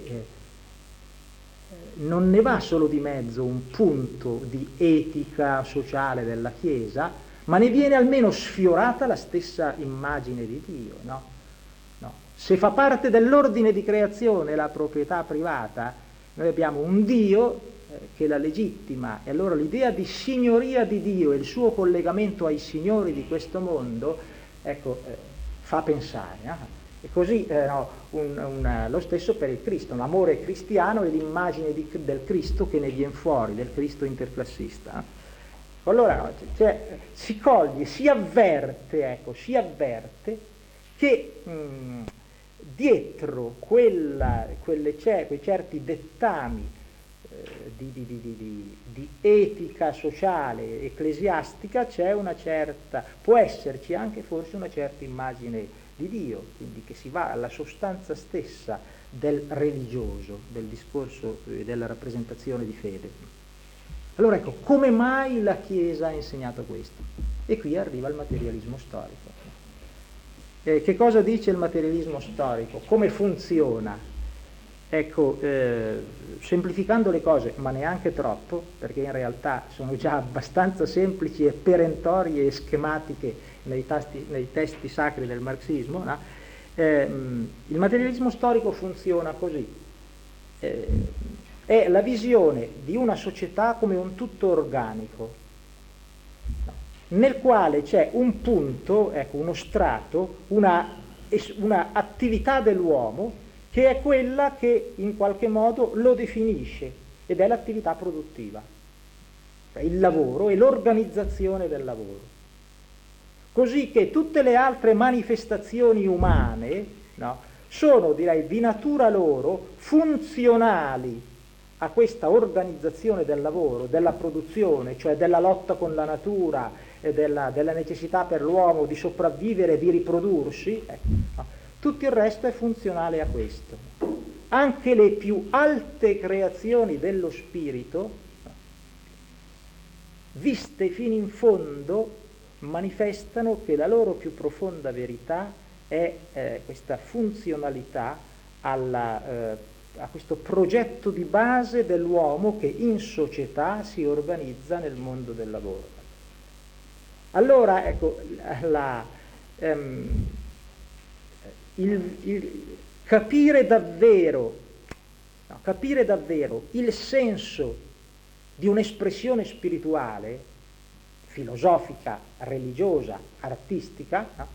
non ne va solo di mezzo un punto di etica sociale della Chiesa, ma ne viene almeno sfiorata la stessa immagine di Dio, no? Se fa parte dell'ordine di creazione la proprietà privata, noi abbiamo un Dio che la legittima, e allora l'idea di signoria di Dio e il suo collegamento ai signori di questo mondo, ecco, fa pensare. E così lo stesso per il Cristo, l'amore cristiano e l'immagine del Cristo che ne viene fuori, del Cristo interclassista. Allora si coglie, si avverte che dietro quei certi dettami di etica sociale, ecclesiastica, c'è può esserci anche forse una certa immagine di Dio, quindi che si va alla sostanza stessa del religioso, del discorso, della rappresentazione di fede. Allora ecco, come mai la Chiesa ha insegnato questo? E qui arriva il materialismo storico. Che cosa dice il materialismo storico? Come funziona? Ecco, semplificando le cose, ma neanche troppo, perché in realtà sono già abbastanza semplici e perentorie e schematiche nei testi sacri del marxismo, no? Il materialismo storico funziona così. È la visione di una società come un tutto organico, nel quale c'è un punto, ecco, uno strato, una attività dell'uomo che è quella che in qualche modo lo definisce, ed è l'attività produttiva, cioè il lavoro e l'organizzazione del lavoro. Così che tutte le altre manifestazioni umane, no, sono, direi, di natura loro funzionali a questa organizzazione del lavoro, della produzione, cioè della lotta con la natura, della necessità per l'uomo di sopravvivere e di riprodursi, no? Tutto il resto è funzionale a questo. Anche le più alte creazioni dello spirito, no, viste fino in fondo, manifestano che la loro più profonda verità è questa funzionalità a questo progetto di base dell'uomo che in società si organizza nel mondo del lavoro. Allora, ecco, capire davvero il senso di un'espressione spirituale, filosofica, religiosa, artistica, no?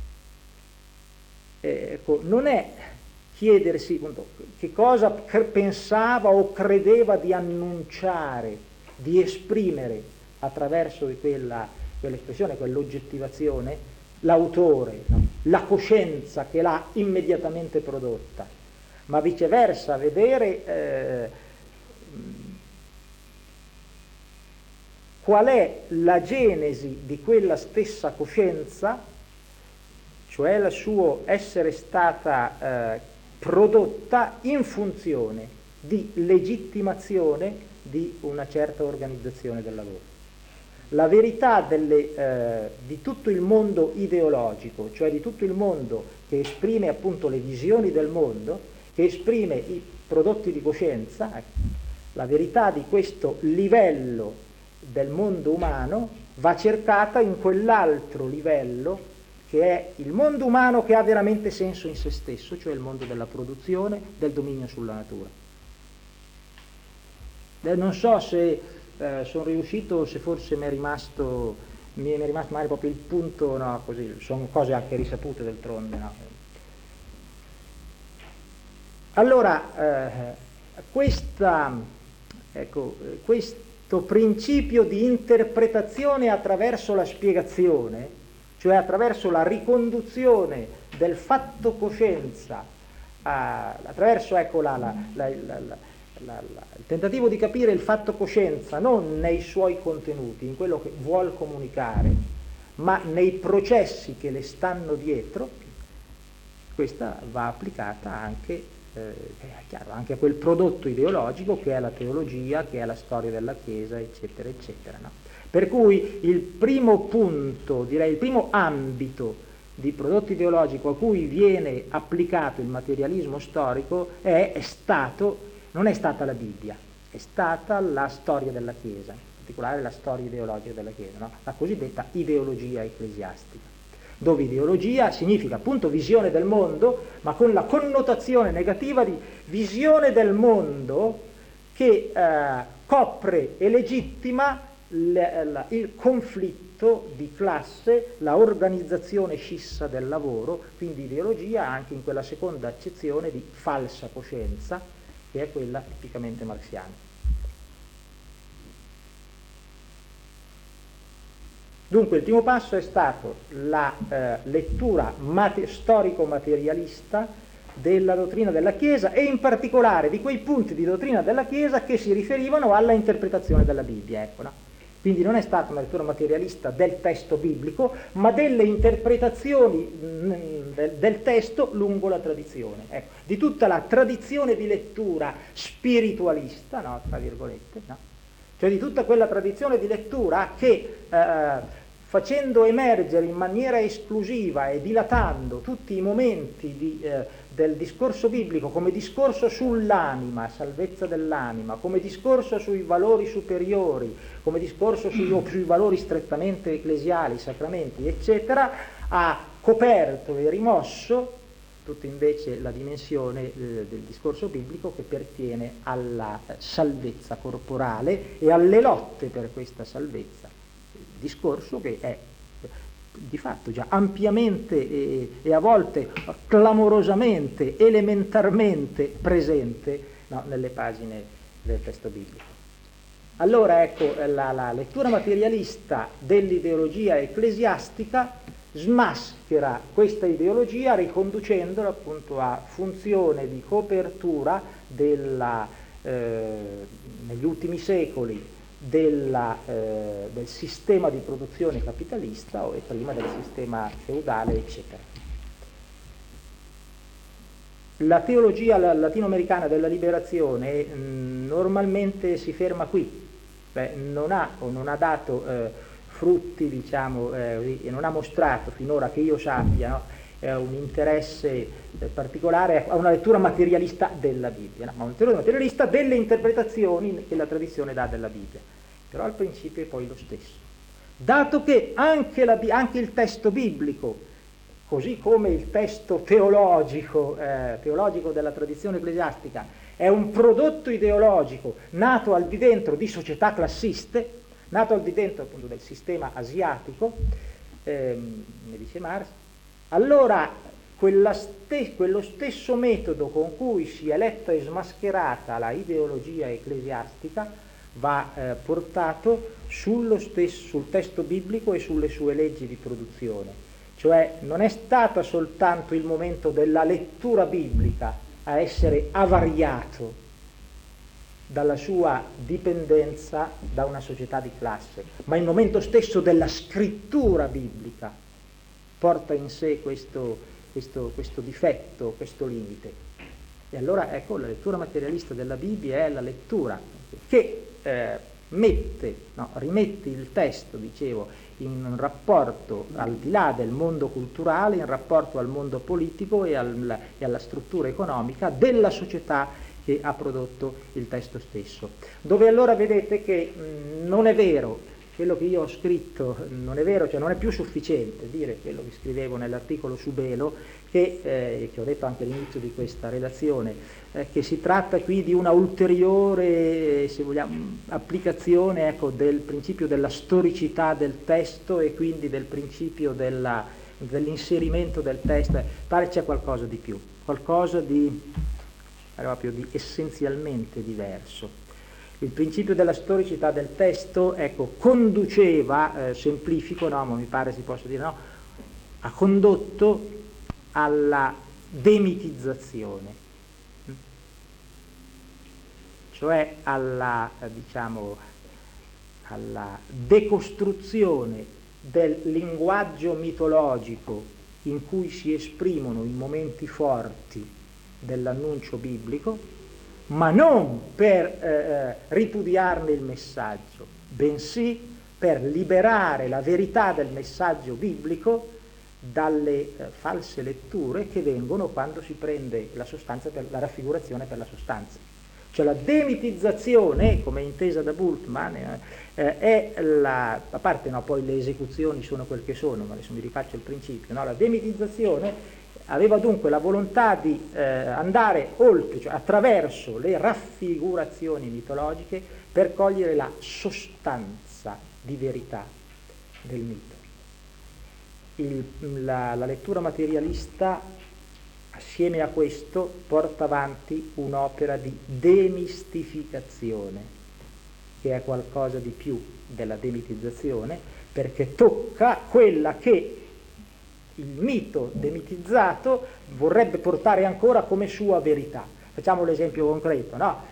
Ecco, non è chiedersi appunto, che cosa pensava o credeva di annunciare, di esprimere attraverso quell'espressione, quell'oggettivazione, l'autore, no? La coscienza che l'ha immediatamente prodotta, ma viceversa vedere qual è la genesi di quella stessa coscienza, cioè il suo essere stata prodotta in funzione di legittimazione di una certa organizzazione del lavoro. La verità di tutto il mondo ideologico, cioè di tutto il mondo che esprime appunto le visioni del mondo, che esprime i prodotti di coscienza, la verità di questo livello del mondo umano va cercata in quell'altro livello che è il mondo umano che ha veramente senso in se stesso, cioè il mondo della produzione, del dominio sulla natura. Non so se sono riuscito, se forse mi è rimasto magari proprio il punto, no, così, sono cose anche risapute d'altronde, no? Allora, questo principio di interpretazione attraverso la spiegazione, cioè attraverso la riconduzione del fatto coscienza, attraverso il tentativo di capire il fatto coscienza non nei suoi contenuti, in quello che vuol comunicare, ma nei processi che le stanno dietro, questa va applicata anche, anche a quel prodotto ideologico che è la teologia, che è la storia della Chiesa, eccetera, eccetera, no? Per cui il primo punto, direi il primo ambito di prodotto ideologico a cui viene applicato il materialismo storico non è stata la Bibbia, è stata la storia della Chiesa, in particolare la storia ideologica della Chiesa, no? La cosiddetta ideologia ecclesiastica, dove ideologia significa appunto visione del mondo, ma con la connotazione negativa di visione del mondo che copre e legittima il conflitto di classe, la organizzazione scissa del lavoro, quindi ideologia anche in quella seconda accezione di falsa coscienza, che è quella tipicamente marxiana. Dunque il primo passo è stato la lettura storico-materialista della dottrina della Chiesa e in particolare di quei punti di dottrina della Chiesa che si riferivano alla interpretazione della Bibbia. Ecco, no? Quindi non è stata una lettura materialista del testo biblico, ma delle interpretazioni del testo lungo la tradizione. Ecco, di tutta la tradizione di lettura spiritualista, no, tra virgolette, no? Cioè di tutta quella tradizione di lettura che facendo emergere in maniera esclusiva e dilatando tutti i momenti del discorso biblico come discorso sull'anima, salvezza dell'anima, come discorso sui valori superiori, come discorso sui valori strettamente ecclesiali, sacramenti, eccetera, ha coperto e rimosso tutta invece la dimensione del discorso biblico che pertiene alla salvezza corporale e alle lotte per questa salvezza. Discorso che è di fatto già ampiamente e a volte clamorosamente, elementarmente presente, no, nelle pagine del testo biblico. Allora ecco, la lettura materialista dell'ideologia ecclesiastica smaschera questa ideologia riconducendola appunto a funzione di copertura negli ultimi secoli del sistema di produzione capitalista e prima del sistema feudale, eccetera. La teologia latinoamericana della liberazione normalmente si ferma qui, non ha dato frutti, diciamo, e non ha mostrato finora che io sappia, no, un interesse particolare a una lettura materialista della Bibbia, no? Ma una lettura materialista delle interpretazioni che la tradizione dà della Bibbia, però al principio è poi lo stesso. Dato che anche il testo biblico, così come il testo teologico della tradizione ecclesiastica, è un prodotto ideologico nato al di dentro di società classiste, nato al di dentro appunto del sistema asiatico, ne dice Marx, allora quello stesso metodo con cui si è letta e smascherata la ideologia ecclesiastica va portato sul testo biblico e sulle sue leggi di produzione, Cioè non è stata soltanto il momento della lettura biblica a essere avariato dalla sua dipendenza da una società di classe, ma il momento stesso della scrittura biblica porta in sé questo difetto, questo limite. E allora ecco, la lettura materialista della Bibbia è la lettura che rimette il testo, dicevo, in rapporto al di là del mondo culturale, in rapporto al mondo politico e alla struttura economica della società che ha prodotto il testo stesso. Dove allora vedete che non è vero quello che io ho scritto, non è vero, cioè non è più sufficiente dire quello che scrivevo nell'articolo su Belo, che ho detto anche all'inizio di questa relazione, che si tratta qui di una ulteriore, se vogliamo, applicazione, ecco, del principio della storicità del testo e quindi del principio dell'inserimento del testo. Pare c'è qualcosa di più, qualcosa di proprio di essenzialmente diverso. Il principio della storicità del testo, ecco, conduceva, semplifico, no, ma mi pare si possa dire no, ha condotto alla demitizzazione, cioè alla decostruzione del linguaggio mitologico in cui si esprimono i momenti forti dell'annuncio biblico, ma non per ripudiarne il messaggio, bensì per liberare la verità del messaggio biblico dalle false letture che vengono quando si prende la sostanza per la raffigurazione per la sostanza. Cioè la demitizzazione, come intesa da Bultmann, è a parte poi le esecuzioni sono quel che sono, ma adesso mi rifaccio il principio, no? La demitizzazione aveva dunque la volontà di andare oltre, cioè attraverso le raffigurazioni mitologiche, per cogliere la sostanza di verità del mito. La lettura materialista, assieme a questo, porta avanti un'opera di demistificazione, che è qualcosa di più della demitizzazione, perché tocca quella che il mito demitizzato vorrebbe portare ancora come sua verità. Facciamo l'esempio concreto, no?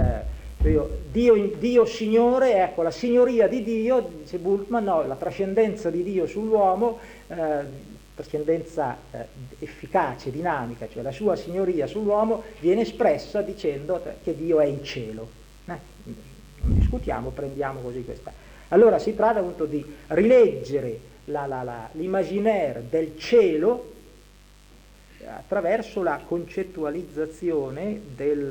Dio Signore, ecco, la signoria di Dio, dice Bultmann, no, la trascendenza di Dio sull'uomo, trascendenza efficace, dinamica, cioè la sua signoria sull'uomo viene espressa dicendo che Dio è in cielo. Non discutiamo, prendiamo così questa. Allora si tratta appunto di rileggere l'imaginaire del cielo attraverso la concettualizzazione del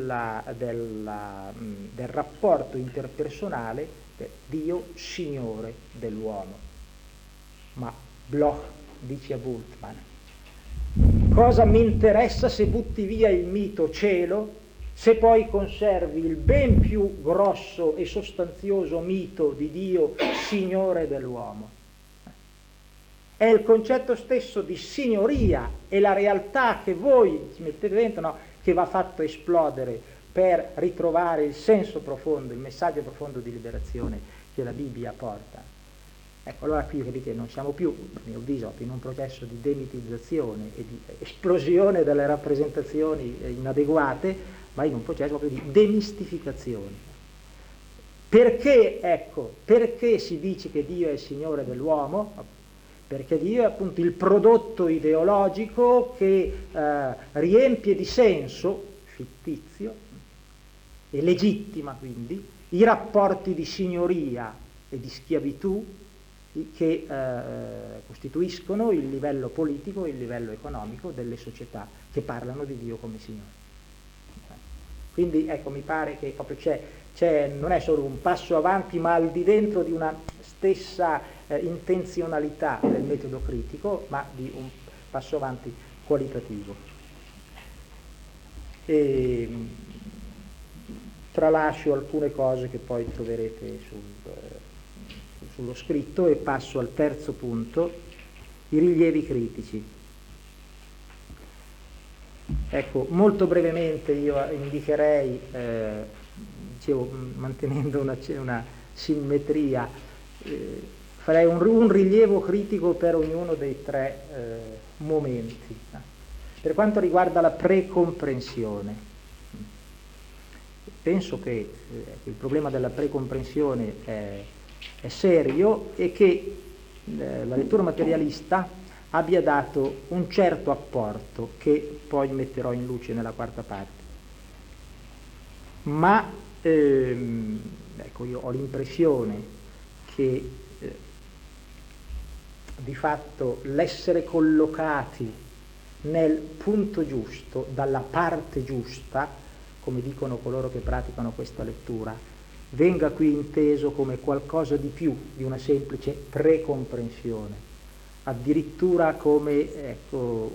rapporto interpersonale Dio Signore dell'uomo. Ma Bloch dice a Bultmann: cosa mi interessa se butti via il mito cielo, se poi conservi il ben più grosso e sostanzioso mito di Dio Signore dell'uomo? È il concetto stesso di signoria e la realtà che voi ci mettete dentro, no? Che va fatto esplodere per ritrovare il senso profondo, il messaggio profondo di liberazione che la Bibbia porta. Ecco, allora qui capite, non siamo più, a mio avviso, in un processo di demitizzazione e di esplosione delle rappresentazioni inadeguate, ma in un processo proprio di demistificazione. Perché si dice che Dio è il Signore dell'uomo? Perché Dio è appunto il prodotto ideologico che riempie di senso fittizio e legittima quindi i rapporti di signoria e di schiavitù che costituiscono il livello politico e il livello economico delle società che parlano di Dio come Signore. Quindi ecco, mi pare che proprio non è solo un passo avanti, ma al di dentro di una stessa intenzionalità del metodo critico, ma di un passo avanti qualitativo. E tralascio alcune cose che poi troverete sullo scritto e passo al terzo punto, i rilievi critici. Ecco, molto brevemente io indicherei, mantenendo una simmetria, farei un rilievo critico per ognuno dei tre momenti. Per quanto riguarda la precomprensione, penso che il problema della precomprensione è serio e che la lettura materialista abbia dato un certo apporto che poi metterò in luce nella quarta parte. Ma ecco, io ho l'impressione che di fatto l'essere collocati nel punto giusto, dalla parte giusta, come dicono coloro che praticano questa lettura, venga qui inteso come qualcosa di più di una semplice precomprensione, addirittura come ecco,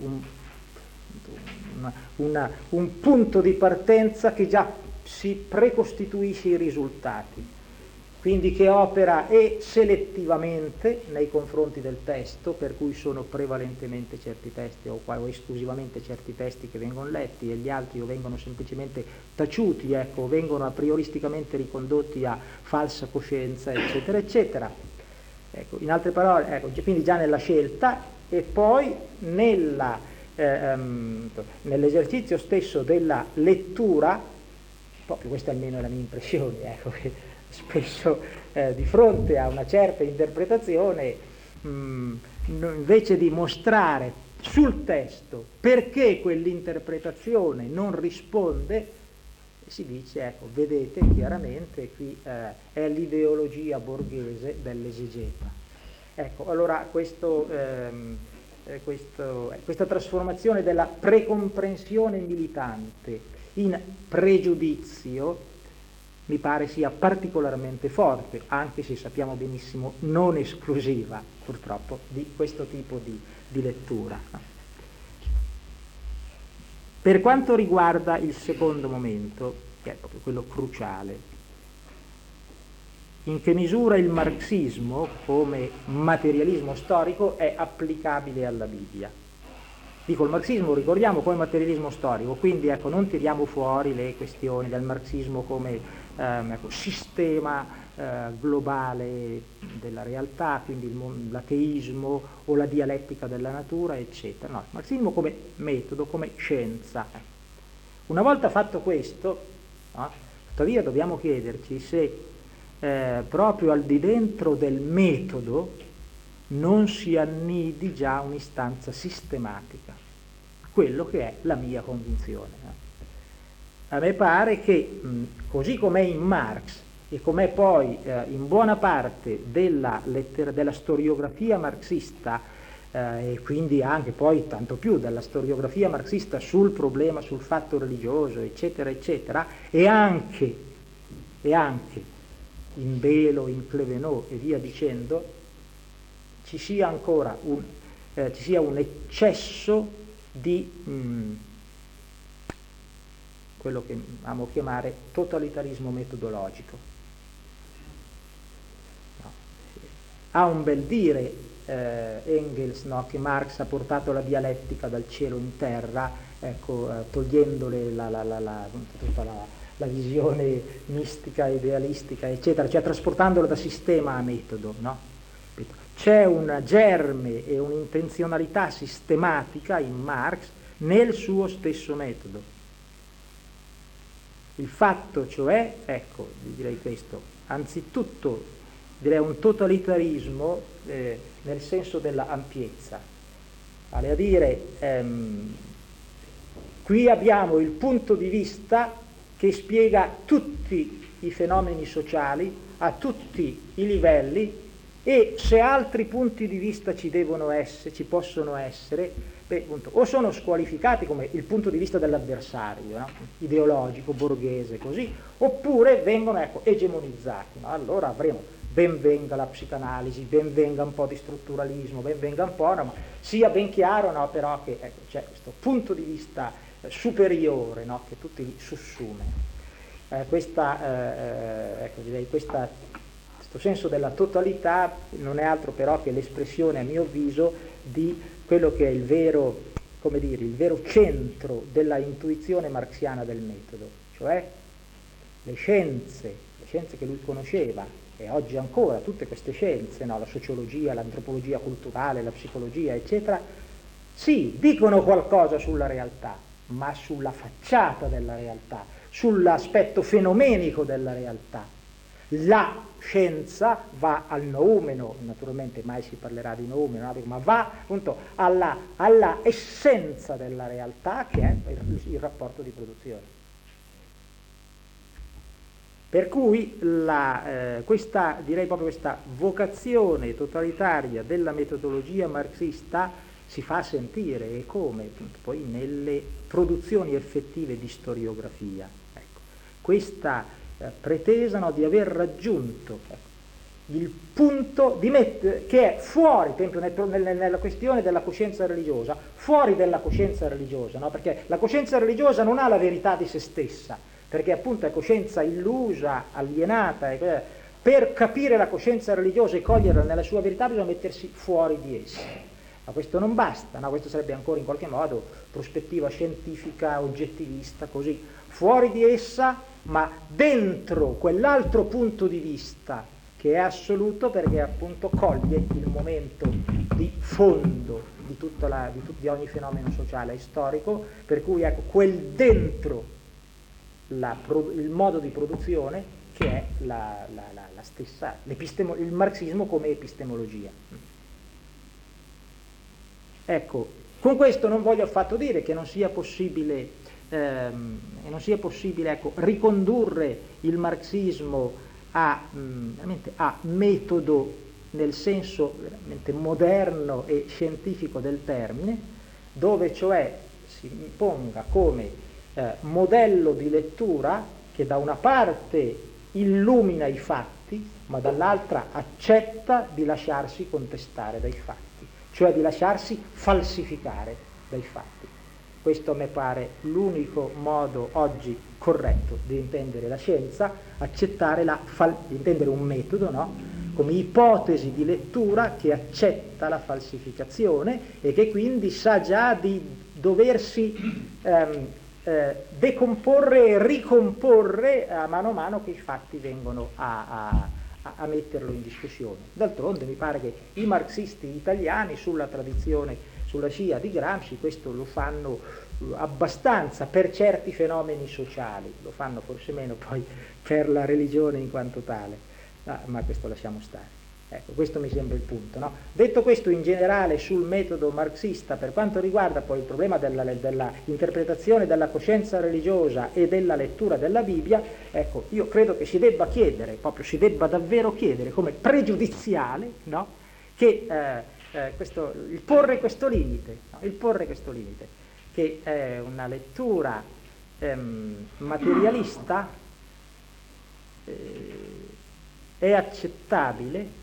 un punto di partenza che già si precostituisce i risultati, quindi che opera e selettivamente nei confronti del testo, per cui sono prevalentemente certi testi o esclusivamente certi testi che vengono letti e gli altri o vengono semplicemente taciuti, ecco, vengono a prioristicamente ricondotti a falsa coscienza, eccetera, eccetera. Ecco, in altre parole, ecco, quindi già nella scelta e poi nell'esercizio stesso della lettura, proprio questa almeno è la mia impressione, ecco, che spesso di fronte a una certa interpretazione, invece di mostrare sul testo perché quell'interpretazione non risponde, si dice, ecco, vedete chiaramente qui è l'ideologia borghese dell'esegeta. Ecco, allora questa trasformazione della precomprensione militante in pregiudizio mi pare sia particolarmente forte, anche se sappiamo benissimo non esclusiva, purtroppo, di questo tipo di lettura. Per quanto riguarda il secondo momento, che è proprio quello cruciale, in che misura il marxismo come materialismo storico è applicabile alla Bibbia? Dico, il marxismo, ricordiamo, come materialismo storico, quindi ecco, non tiriamo fuori le questioni del marxismo come sistema globale della realtà, quindi l'ateismo o la dialettica della natura, eccetera. No, il marxismo come metodo, come scienza. Una volta fatto questo, no, tuttavia dobbiamo chiederci se proprio al di dentro del metodo non si annidi già un'istanza sistematica, quello che è la mia convinzione. A me pare che così com'è in Marx e com'è poi in buona parte della storiografia marxista e quindi anche poi tanto più della storiografia marxista sul problema, sul fatto religioso, eccetera, eccetera, e anche in Belo, in Clevenot e via dicendo, ci sia ancora un eccesso di quello che amo chiamare totalitarismo metodologico. No. Ha un bel dire Engels, no, che Marx ha portato la dialettica dal cielo in terra, ecco, togliendole tutta la visione mistica, idealistica, eccetera, cioè trasportandola da sistema a metodo, no? C'è un germe e un'intenzionalità sistematica in Marx nel suo stesso metodo. Il fatto cioè, ecco, direi questo, anzitutto direi un totalitarismo nel senso della ampiezza, vale a dire qui abbiamo il punto di vista che spiega tutti i fenomeni sociali a tutti i livelli e se altri punti di vista ci possono essere, appunto, o sono squalificati come il punto di vista dell'avversario, no? Ideologico, borghese, così, oppure vengono, ecco, egemonizzati, no? Allora avremo, ben venga la psicanalisi, ben venga un po' di strutturalismo, ben venga un po', no? Ma sia ben chiaro, no? Però che ecco, c'è questo punto di vista superiore, no? Che tutti li sussume. Ecco, direi questo senso della totalità non è altro però che l'espressione, a mio avviso, di quello che è il vero, come dire, il vero centro della intuizione marxiana del metodo, cioè le scienze che lui conosceva e oggi ancora tutte queste scienze, no? La sociologia, l'antropologia culturale, la psicologia, eccetera, sì, dicono qualcosa sulla realtà, ma sulla facciata della realtà, sull'aspetto fenomenico della realtà. La scienza va al noumeno, naturalmente mai si parlerà di noumeno, ma va appunto alla essenza della realtà, che è il rapporto di produzione. Per cui direi proprio questa vocazione totalitaria della metodologia marxista si fa sentire, e come? Appunto, poi nelle produzioni effettive di storiografia. Ecco. Questa pretesano di aver raggiunto il punto che è fuori, per esempio nella questione della coscienza religiosa, fuori della coscienza religiosa, no? Perché la coscienza religiosa non ha la verità di se stessa, perché appunto è coscienza illusa, alienata. Per capire la coscienza religiosa e coglierla nella sua verità bisogna mettersi fuori di essa. Ma questo non basta, no? Questo sarebbe ancora in qualche modo prospettiva scientifica, oggettivista, così. Fuori di essa, ma dentro quell'altro punto di vista che è assoluto, perché appunto coglie il momento di fondo di ogni fenomeno sociale e storico, per cui ecco, quel dentro il modo di produzione che è la stessa, il marxismo come epistemologia. Ecco, con questo non voglio affatto dire che non sia possibile ecco, ricondurre il marxismo a metodo nel senso veramente moderno e scientifico del termine, dove cioè si ponga come modello di lettura che da una parte illumina i fatti, ma dall'altra accetta di lasciarsi contestare dai fatti, cioè di lasciarsi falsificare dai fatti. Questo mi pare l'unico modo oggi corretto di intendere la scienza, accettare di intendere un metodo, no? Come ipotesi di lettura che accetta la falsificazione e che quindi sa già di doversi decomporre e ricomporre a mano che i fatti vengono a metterlo in discussione. D'altronde mi pare che i marxisti italiani sulla tradizione, sulla scia di Gramsci, questo lo fanno abbastanza per certi fenomeni sociali, lo fanno forse meno poi per la religione in quanto tale, ma questo lasciamo stare. Ecco, questo mi sembra il punto, no? Detto questo in generale sul metodo marxista, per quanto riguarda poi il problema della interpretazione della coscienza religiosa e della lettura della Bibbia, ecco, io credo che si debba chiedere, proprio si debba davvero chiedere come pregiudiziale, no? Che il porre questo limite, no? Il porre questo limite, che è una lettura materialista è accettabile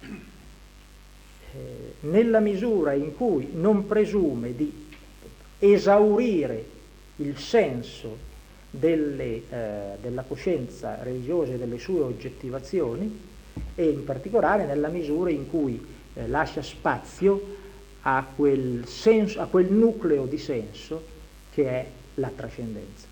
nella misura in cui non presume di esaurire il senso della coscienza religiosa e delle sue oggettivazioni, e in particolare nella misura in cui lascia spazio a quel nucleo di senso che è la trascendenza.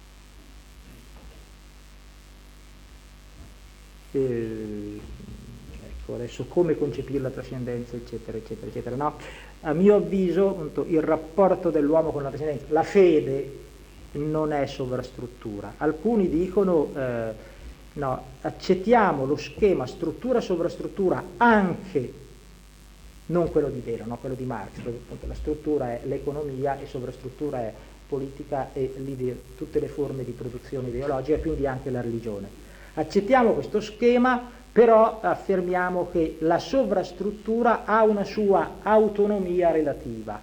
Ecco, adesso come concepire la trascendenza, eccetera, eccetera, eccetera. No? A mio avviso, appunto, il rapporto dell'uomo con la trascendenza, la fede non è sovrastruttura. Alcuni dicono no, accettiamo lo schema struttura-sovrastruttura anche, non quello di Vero, no, quello di Marx, perché appunto la struttura è l'economia e sovrastruttura è politica e tutte le forme di produzione ideologica, quindi anche la religione. Accettiamo questo schema, però affermiamo che la sovrastruttura ha una sua autonomia relativa.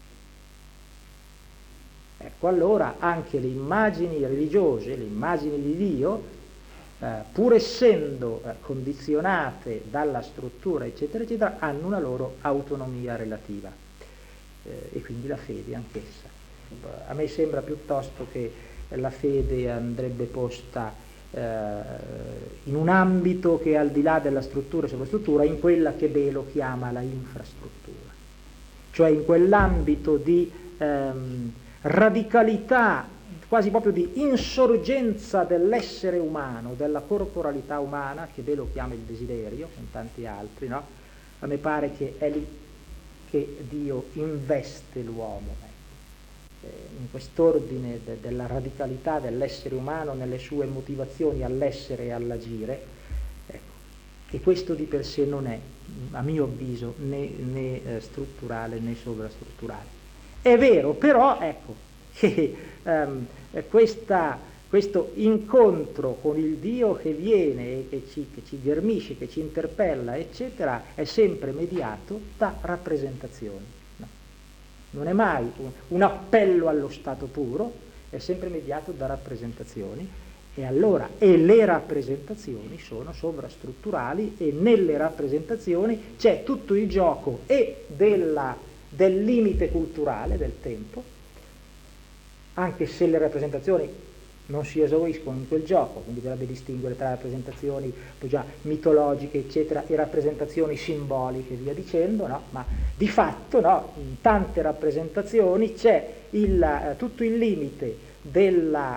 Ecco, allora anche le immagini religiose, le immagini di Dio, pur essendo condizionate dalla struttura, eccetera, eccetera, hanno una loro autonomia relativa, e quindi la fede anch'essa. A me sembra piuttosto che la fede andrebbe posta in un ambito che è al di là della struttura e sovrastruttura, in quella che Belo chiama la infrastruttura, cioè in quell'ambito di radicalità quasi proprio di insorgenza dell'essere umano, della corporalità umana, che ve lo chiama il desiderio, con tanti altri, no? A me pare che è lì che Dio investe l'uomo, in quest'ordine della radicalità dell'essere umano nelle sue motivazioni all'essere e all'agire, ecco, che questo di per sé non è, a mio avviso, né strutturale né sovrastrutturale. È vero, però, ecco, che questo incontro con il Dio che viene e che ci ghermisce, che ci interpella, eccetera, è sempre mediato da rappresentazioni. No. Non è mai un appello allo stato puro, è sempre mediato da rappresentazioni, e le rappresentazioni sono sovrastrutturali, e nelle rappresentazioni c'è tutto il gioco e del limite culturale del tempo, anche se le rappresentazioni non si esauriscono in quel gioco, quindi bisognerebbe distinguere tra rappresentazioni già mitologiche, eccetera, e rappresentazioni simboliche, via dicendo, no? Ma di fatto, no, in tante rappresentazioni c'è tutto il limite della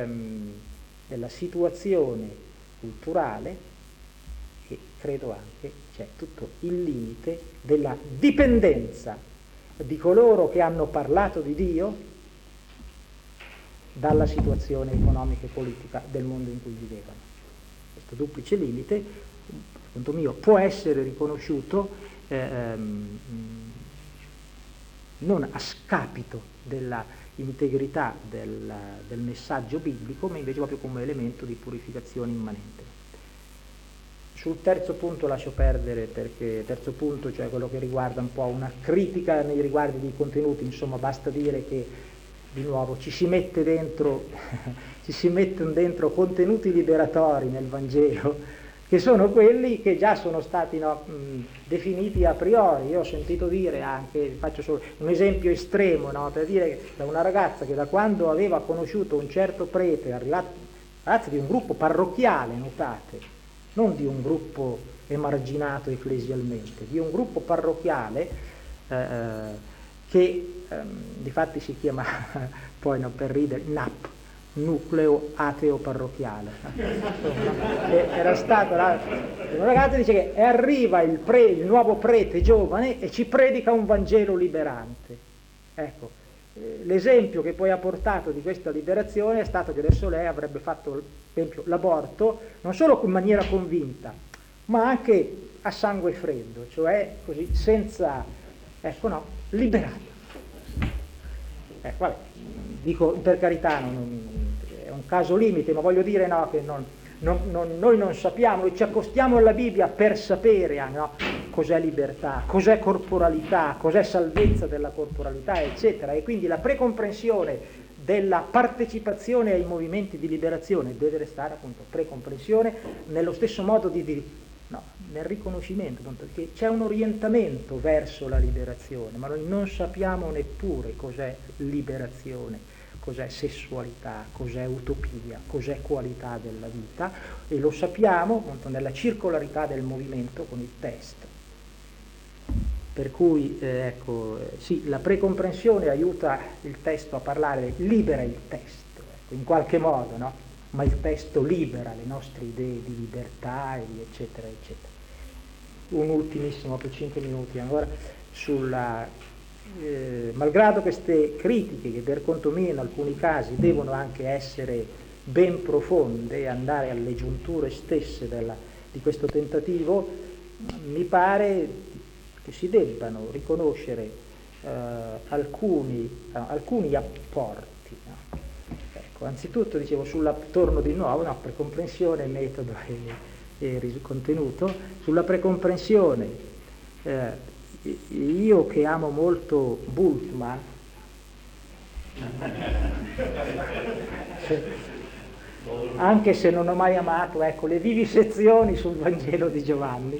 situazione culturale, e credo anche c'è tutto il limite della dipendenza di coloro che hanno parlato di Dio dalla situazione economica e politica del mondo in cui vivevano. Questo duplice limite, secondo me, può essere riconosciuto non a scapito della integrità del messaggio biblico, ma invece proprio come elemento di purificazione immanente. Sul terzo punto lascio perdere, perché terzo punto, cioè quello che riguarda un po' una critica nei riguardi dei contenuti, insomma, basta dire che di nuovo ci si mettono dentro contenuti liberatori nel Vangelo, che sono quelli che già sono stati definiti a priori. Io ho sentito dire anche, faccio solo un esempio estremo, per dire che da una ragazza che da quando aveva conosciuto un certo prete, ragazza di un gruppo parrocchiale, notate, non di un gruppo emarginato ecclesialmente, di un gruppo parrocchiale che difatti si chiama poi, per ridere, NAP, Nucleo Ateo Parrocchiale. Era stata una ragazza, dice che arriva il nuovo prete giovane e ci predica un Vangelo liberante. Ecco, l'esempio che poi ha portato di questa liberazione è stato che adesso lei avrebbe fatto, per esempio, l'aborto non solo in maniera convinta, ma anche a sangue freddo, cioè così, senza, liberata. Vabbè, dico per carità, è un caso limite, ma voglio dire che noi non sappiamo, noi ci accostiamo alla Bibbia per sapere cos'è libertà, cos'è corporalità, cos'è salvezza della corporalità, eccetera, e quindi la precomprensione della partecipazione ai movimenti di liberazione deve restare appunto precomprensione, nello stesso modo nel riconoscimento, appunto, che c'è un orientamento verso la liberazione, ma noi non sappiamo neppure cos'è liberazione, cos'è sessualità, cos'è utopia, cos'è qualità della vita, e lo sappiamo appunto nella circolarità del movimento con il testo. Per cui sì, la precomprensione aiuta il testo a parlare, libera il testo, in qualche modo, no? Ma il testo libera le nostre idee di libertà, eccetera, eccetera. Un ultimissimo, per 5 minuti ancora, malgrado queste critiche, che per conto mio in alcuni casi devono anche essere ben profonde e andare alle giunture stesse di questo tentativo, mi pare che si debbano riconoscere alcuni apporti. No? Ecco, anzitutto dicevo torno di nuovo, precomprensione, metodo e contenuto. Sulla precomprensione, io che amo molto Bultmann, anche se non ho mai amato le vivisezioni sul Vangelo di Giovanni,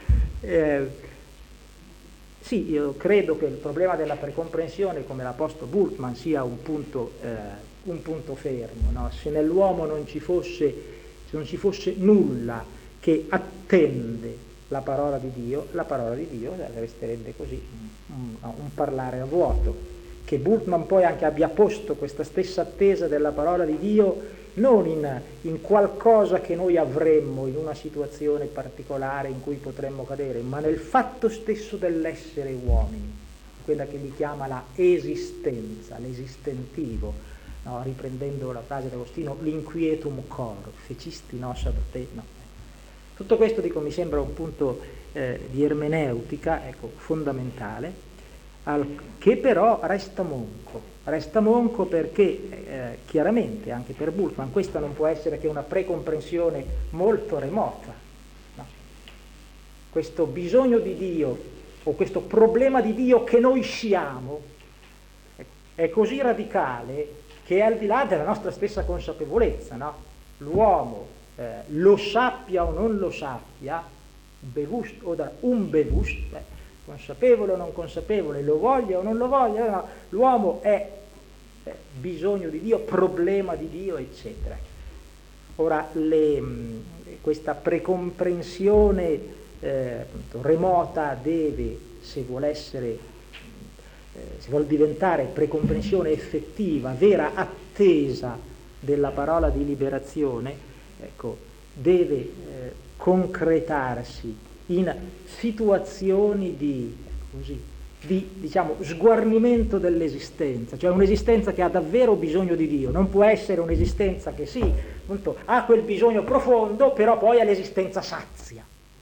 sì, io credo che il problema della precomprensione, come l'ha posto Bultmann, sia un punto fermo, no? Se nell'uomo non ci fosse nulla che attende la parola di Dio resterebbe così, un parlare a vuoto. che Bultmann poi anche abbia posto questa stessa attesa della parola di Dio non in qualcosa che noi avremmo in una situazione particolare in cui potremmo cadere, ma nel fatto stesso dell'essere uomini, quella che gli chiama la esistenza, l'esistentivo, no? Riprendendo la frase d'Agostino, l'inquietum cor, fecisti nos ad te, no? Tutto questo, dico, mi sembra un punto di ermeneutica, ecco, fondamentale, che però resta monco perché chiaramente anche per Bultmann questa non può essere che una precomprensione molto remota, no? Questo bisogno di Dio o questo problema di Dio che noi siamo è così radicale che è al di là della nostra stessa consapevolezza, no? L'uomo lo sappia o non lo sappia, bewusst oder unbewusst, consapevole o non consapevole, lo voglia o non lo voglia, no, l'uomo è bisogno di Dio, problema di Dio, eccetera. Ora, questa precomprensione remota deve, se vuol diventare precomprensione effettiva, vera attesa della parola di liberazione, ecco, deve concretarsi in situazioni di diciamo, sguarnimento dell'esistenza, cioè un'esistenza che ha davvero bisogno di Dio. Non può essere un'esistenza che sì, appunto, ha quel bisogno profondo, però poi ha l'esistenza sazia.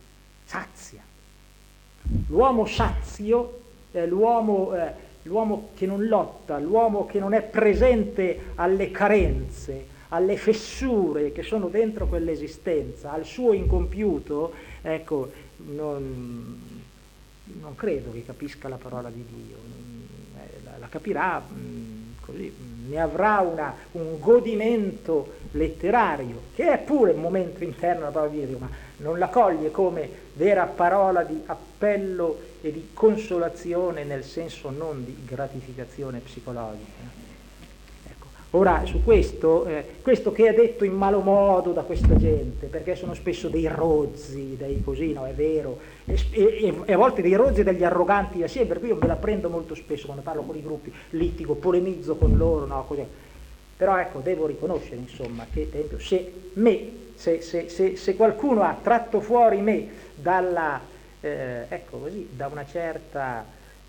L'uomo sazio è l'uomo che non lotta, l'uomo che non è presente alle carenze, alle fessure che sono dentro quell'esistenza, al suo incompiuto, ecco, non credo che capisca la parola di Dio, la capirà così, ne avrà un godimento letterario, che è pure un momento interno della parola di Dio, ma non la coglie come vera parola di appello e di consolazione nel senso non di gratificazione psicologica. Ora, su questo che è detto in malo modo da questa gente, perché sono spesso dei rozzi, dei così, no, è vero, e a volte dei rozzi e degli arroganti da sé, per cui io me la prendo molto spesso quando parlo con i gruppi, litigo, polemizzo con loro, no, così. Però ecco, devo riconoscere, insomma, che per esempio, se qualcuno ha tratto fuori me dalla, ecco così, da una certa...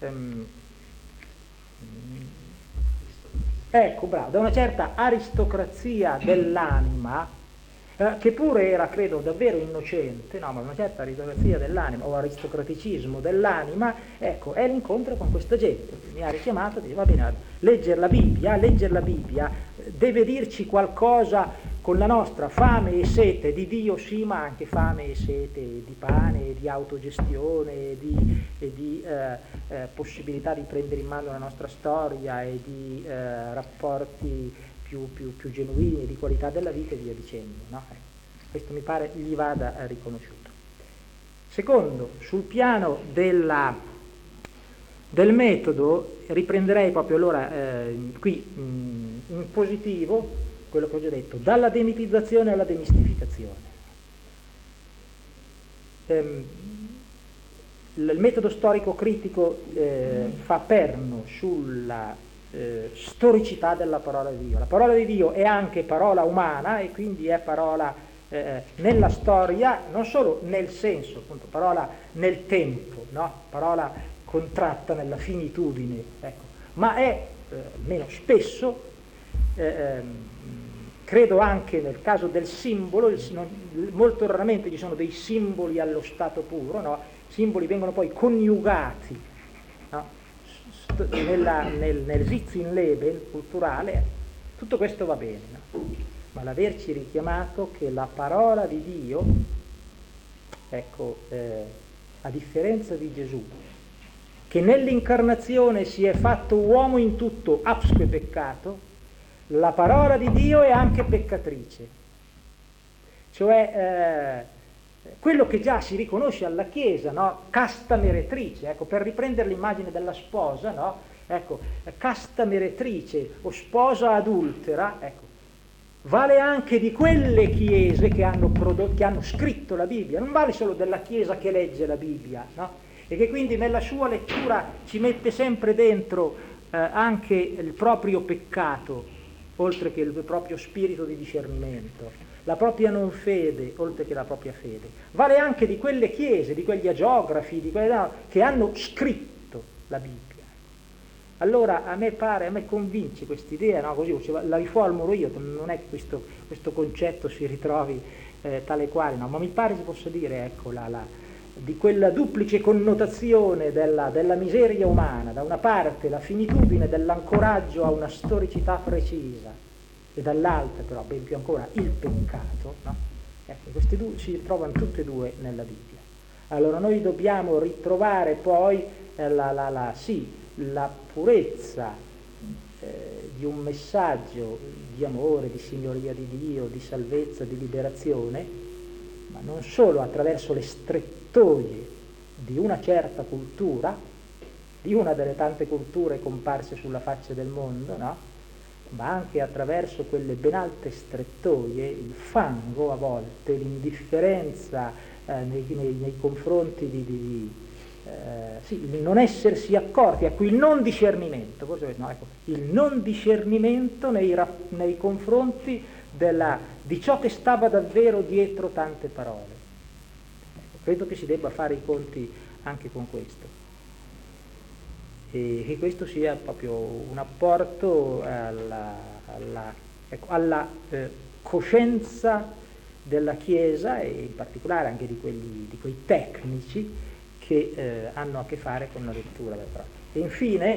ecco, bravo, da una certa aristocrazia dell'anima, che pure era, credo, davvero innocente, no, ma una certa aristocrazia dell'anima o aristocraticismo dell'anima, ecco, è l'incontro con questa gente. Mi ha richiamato e dice, va bene, leggere la Bibbia deve dirci qualcosa con la nostra fame e sete di Dio, sì, ma anche fame e sete di pane, di autogestione, e di possibilità di prendere in mano la nostra storia e di rapporti più genuini, di qualità della vita e via dicendo, no? Questo mi pare gli vada riconosciuto. Secondo, sul piano del metodo, riprenderei proprio allora qui in positivo quello che ho già detto, dalla demitizzazione alla demistificazione. Il metodo storico-critico fa perno sulla storicità della parola di Dio. La parola di Dio è anche parola umana e quindi è parola nella storia, non solo nel senso, appunto, parola nel tempo, no? Parola contratta nella finitudine, ecco. Ma è, meno spesso, credo anche nel caso del simbolo, molto raramente ci sono dei simboli allo stato puro, no? I simboli vengono poi coniugati, no? Nel Sitzenleben culturale, tutto questo va bene, no? Ma l'averci richiamato che la parola di Dio, ecco, a differenza di Gesù, che nell'incarnazione si è fatto uomo in tutto, absque peccato, la parola di Dio è anche peccatrice, cioè quello che già si riconosce alla Chiesa, no? Casta meretrice, ecco, per riprendere l'immagine della sposa, no? Ecco, casta meretrice o sposa adultera, ecco, vale anche di quelle chiese che hanno scritto la Bibbia, non vale solo della Chiesa che legge la Bibbia, no? E che quindi nella sua lettura ci mette sempre dentro anche il proprio peccato, oltre che il proprio spirito di discernimento, la propria non fede, oltre che la propria fede. Vale anche di quelle chiese, di quegli agiografi, che hanno scritto la Bibbia. Allora a me convince quest'idea, no? Così la riformulo io, non è che questo concetto si ritrovi tale quale, no? Ma mi pare si possa dire, ecco, di quella duplice connotazione della miseria umana, da una parte la finitudine dell'ancoraggio a una storicità precisa, e dall'altra però, ben più ancora, il peccato, no? Ecco, questi due si trovano tutte e due nella Bibbia. Allora noi dobbiamo ritrovare poi la purezza di un messaggio di amore, di signoria di Dio, di salvezza, di liberazione, ma non solo attraverso le strettoie di una certa cultura, di una delle tante culture comparse sulla faccia del mondo, no? Ma anche attraverso quelle ben alte strettoie, il fango a volte, l'indifferenza nei confronti il non essersi accorti, ecco, il non discernimento, il non discernimento nei confronti di ciò che stava davvero dietro tante parole. Ecco, credo che si debba fare i conti anche con questo, e che questo sia proprio un apporto alla coscienza della Chiesa, e in particolare anche di quei tecnici che hanno a che fare con la lettura del Protocollo. E infine,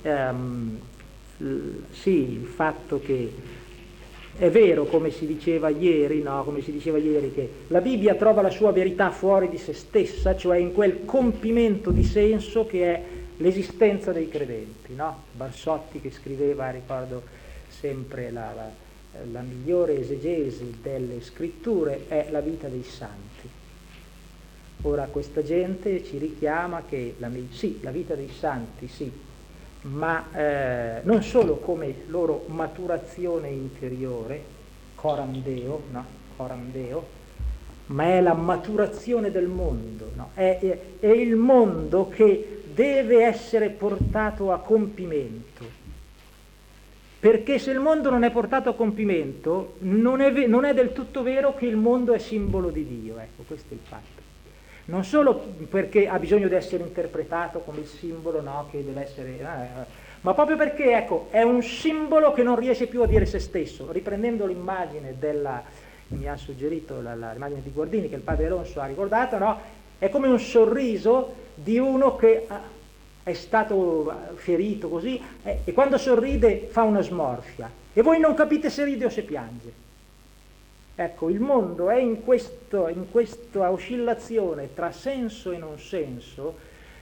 il fatto che è vero, come si diceva ieri, che la Bibbia trova la sua verità fuori di se stessa, cioè in quel compimento di senso che è l'esistenza dei credenti, no? Barsotti che scriveva, ricordo sempre, la migliore esegesi delle scritture è la vita dei santi. Ora questa gente ci richiama che la vita dei santi, sì, ma non solo come loro maturazione interiore, coram Deo, no? Coram Deo, ma è la maturazione del mondo, no? È il mondo che deve essere portato a compimento, perché se il mondo non è portato a compimento non è del tutto vero che il mondo è simbolo di Dio, ecco, questo è il fatto. Non solo perché ha bisogno di essere interpretato come il simbolo, no, che deve essere, ma proprio perché, ecco, è un simbolo che non riesce più a dire se stesso. Riprendendo l'immagine mi ha suggerito l'immagine di Guardini, che il padre Alonso ha ricordato, no? È come un sorriso di uno che è stato ferito così, e quando sorride fa una smorfia, e voi non capite se ride o se piange. Ecco, il mondo è in questa oscillazione tra senso e non senso,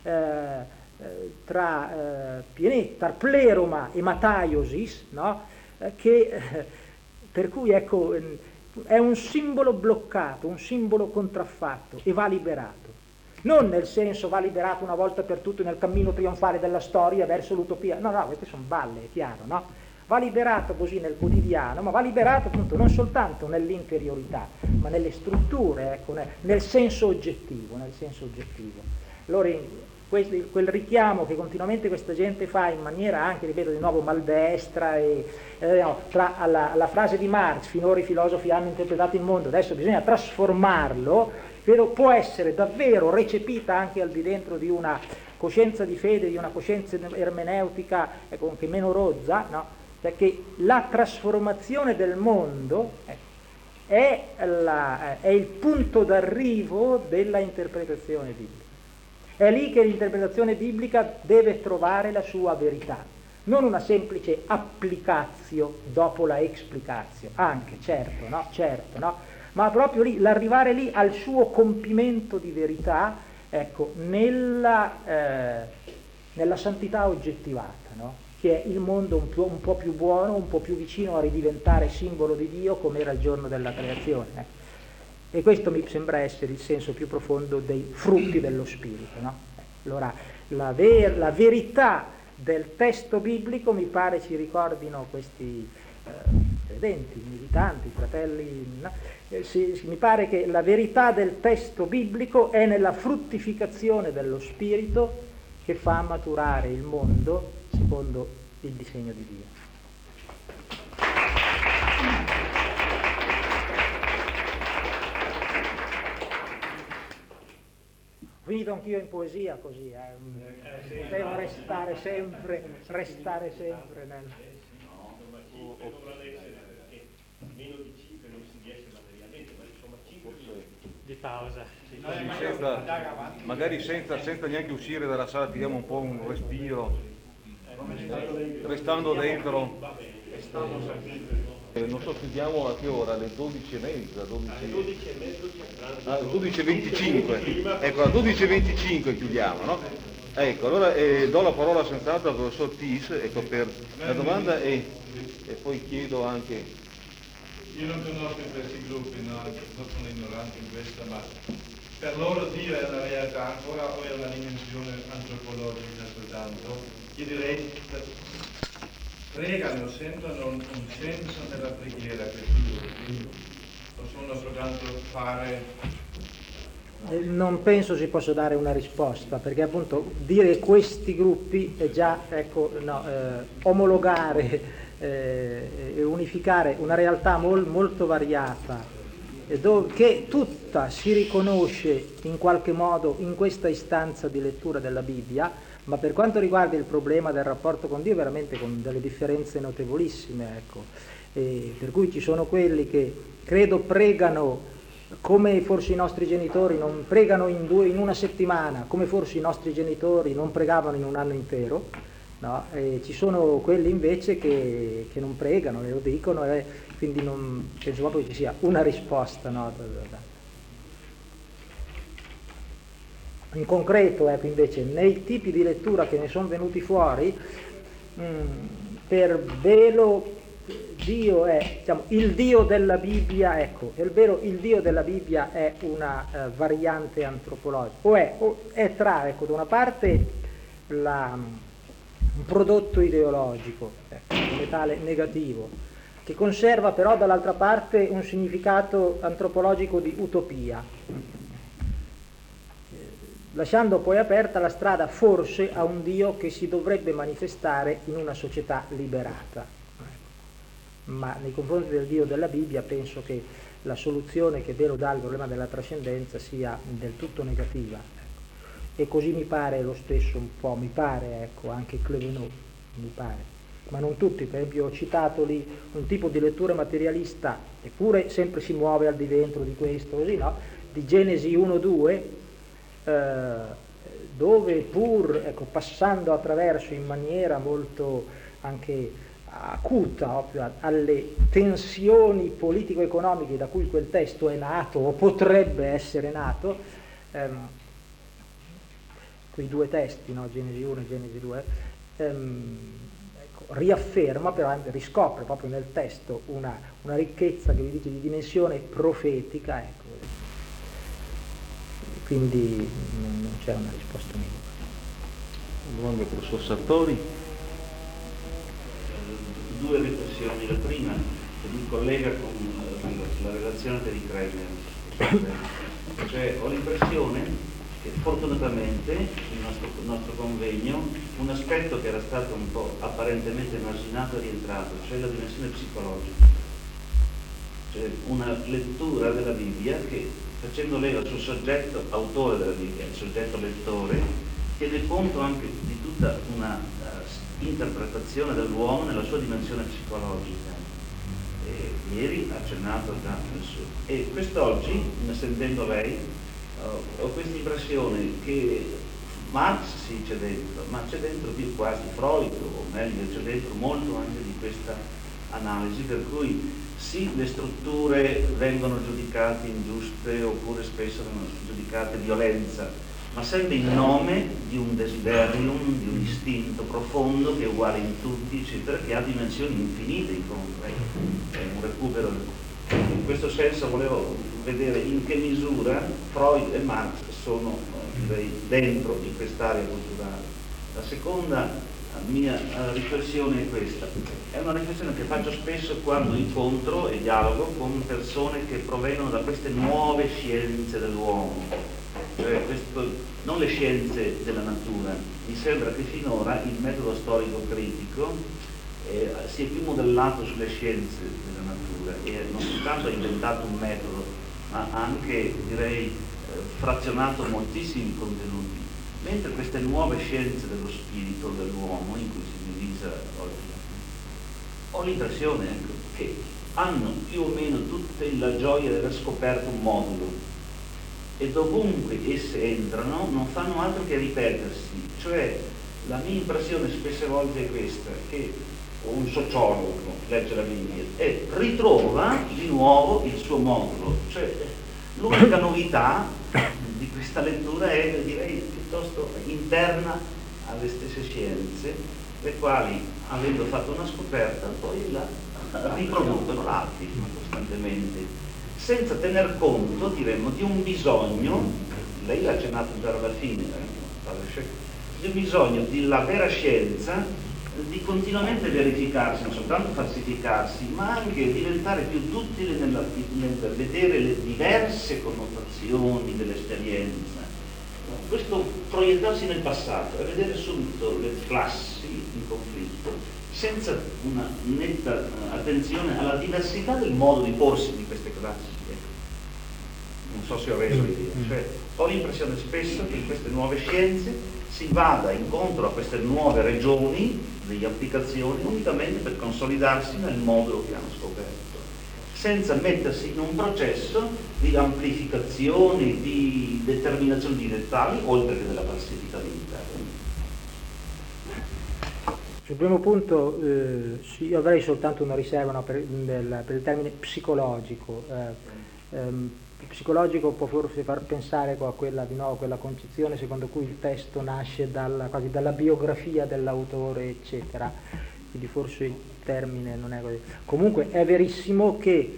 tra pleroma e mataiosis, no? Per cui, ecco, è un simbolo bloccato, un simbolo contraffatto, e va liberato. Non nel senso va liberato una volta per tutte nel cammino trionfale della storia verso l'utopia, no, queste sono balle, è chiaro, no? Va liberato così nel quotidiano, ma va liberato appunto non soltanto nell'interiorità, ma nelle strutture, ecco, nel senso oggettivo, Allora quel richiamo che continuamente questa gente fa in maniera anche, ripeto di nuovo, maldestra, tra la frase di Marx, finora i filosofi hanno interpretato il mondo, adesso bisogna trasformarlo, può essere davvero recepita anche al di dentro di una coscienza di fede, di una coscienza ermeneutica, ecco, anche meno rozza, no? Perché la trasformazione del mondo è il punto d'arrivo della interpretazione biblica. È lì che l'interpretazione biblica deve trovare la sua verità, non una semplice applicazio dopo la explicazio, anche, certo, no? Ma proprio lì, l'arrivare lì al suo compimento di verità, ecco, nella santità oggettivata, no? Che è il mondo un po' più buono, un po' più vicino a ridiventare simbolo di Dio come era il giorno della creazione. E questo mi sembra essere il senso più profondo dei frutti dello Spirito, no? Allora, la verità del testo biblico mi pare ci ricordino questi credenti, militanti, fratelli, no? Mi pare che la verità del testo biblico è nella fruttificazione dello Spirito che fa maturare il mondo secondo il disegno di Dio. Ho finito anch'io in poesia così, devo restare sempre nel... Meno di 5 non si riesce materialmente, ma insomma 5 di pausa. Magari senza neanche uscire dalla sala tiriamo un po' un respiro, restando dentro. Non so, chiudiamo a che ora? Alle 12:30, 12:25. Ecco, alle 12:25 chiudiamo, no? Ecco, allora do la parola senz'altro al professor Tis, ecco, per la domanda e poi chiedo anche... Io non conosco questi gruppi, no? Non sono ignorante in questo, ma per loro Dio è una realtà ancora o è una dimensione antropologica soltanto. Io direi che pregano, sentono un senso nella preghiera questi gruppi, o sono soltanto fare... Non penso si possa dare una risposta, perché appunto dire questi gruppi è già, ecco, no, omologare e unificare una realtà molto variata, che tutta si riconosce in qualche modo in questa istanza di lettura della Bibbia, ma per quanto riguarda il problema del rapporto con Dio veramente con delle differenze notevolissime, ecco. Per cui ci sono quelli che credo pregano come forse i nostri genitori non pregano in una settimana, come forse i nostri genitori non pregavano in un anno intero, no? E ci sono quelli invece che non pregano, lo dicono, e quindi non penso proprio che ci sia una risposta, no? In concreto, ecco, invece, nei tipi di lettura che ne sono venuti fuori, per Belo Dio è, diciamo, il Dio della Bibbia, ecco, è vero, il Dio della Bibbia è una variante antropologica, o è tra, ecco, da una parte un prodotto ideologico, come tale negativo, che conserva però dall'altra parte un significato antropologico di utopia, lasciando poi aperta la strada forse a un Dio che si dovrebbe manifestare in una società liberata. Ma nei confronti del Dio della Bibbia penso che la soluzione che Belo dà al problema della trascendenza sia del tutto negativa, ecco. E così mi pare lo stesso un po', mi pare, ecco, anche Clevenot, mi pare, ma non tutti. Per esempio ho citato lì un tipo di lettura materialista, eppure sempre si muove al di dentro di questo, così, no? Di Genesi 1-2, dove pur, ecco, passando attraverso in maniera molto anche acuta proprio alle tensioni politico-economiche da cui quel testo è nato o potrebbe essere nato, quei due testi, no? Genesi 1 e Genesi 2, ecco, riafferma, però riscopre proprio nel testo una ricchezza che vi dice di dimensione profetica, ecco. Quindi non c'è una risposta mia. Domanda al professor Sartori. Due riflessioni. La prima che mi collega con la relazione di Kremer, cioè ho l'impressione che fortunatamente il nostro convegno, un aspetto che era stato un po' apparentemente emarginato è rientrato, cioè la dimensione psicologica, cioè una lettura della Bibbia che, facendo leva sul soggetto autore della Bibbia, il soggetto lettore, tiene conto anche di tutta una interpretazione dell'uomo nella sua dimensione psicologica. Ieri ha accennato già nel suo. E quest'oggi, sentendo lei, ho questa impressione che Marx sì c'è dentro, ma c'è dentro più quasi Freud, o meglio c'è dentro molto anche di questa analisi, per cui sì, le strutture vengono giudicate ingiuste oppure spesso vengono giudicate violenza, ma sempre in nome di un desiderium, di un istinto profondo che è uguale in tutti, eccetera, che ha dimensioni infinite in fondo. È un recupero. In questo senso volevo vedere in che misura Freud e Marx sono, direi, dentro in quest'area culturale. La seconda mia riflessione è questa. È una riflessione che faccio spesso quando incontro e dialogo con persone che provengono da queste nuove scienze dell'uomo. cioè non le scienze della natura. Mi sembra che finora il metodo storico critico si è più modellato sulle scienze della natura e non soltanto ha inventato un metodo, ma ha anche, direi, frazionato moltissimi contenuti, mentre queste nuove scienze dello spirito dell'uomo, in cui si divisa oggi, ho l'impressione che hanno più o meno tutte la gioia di aver scoperto un modulo, e dovunque esse entrano non fanno altro che ripetersi. Cioè, la mia impressione spesse volte è questa, che un sociologo legge la Bibbia e ritrova di nuovo il suo modulo. Cioè, l'unica novità di questa lettura è, direi, piuttosto interna alle stesse scienze, le quali, avendo fatto una scoperta, poi la riproducono, la applicano costantemente, senza tener conto, diremmo, di un bisogno, lei l'ha accennato già alla fine, di un bisogno della vera scienza di continuamente verificarsi, non soltanto falsificarsi, ma anche diventare più duttile nel vedere le diverse connotazioni dell'esperienza. Questo proiettarsi nel passato e vedere subito le classi in conflitto, senza una netta attenzione alla diversità del modo di porsi di queste classi. Non so se ho reso l'idea. Cioè, ho l'impressione spesso che in queste nuove scienze si vada incontro a queste nuove regioni di applicazioni unicamente per consolidarsi nel modulo che hanno scoperto, senza mettersi in un processo di amplificazione, di determinazione di dettagli, oltre che della falsificabilità. Sul primo punto sì, io avrei soltanto una riserva, no, per il termine psicologico. Psicologico può forse far pensare a quella, di nuovo, quella concezione secondo cui il testo nasce quasi dalla biografia dell'autore, eccetera. Quindi forse il termine non è così. Comunque è verissimo che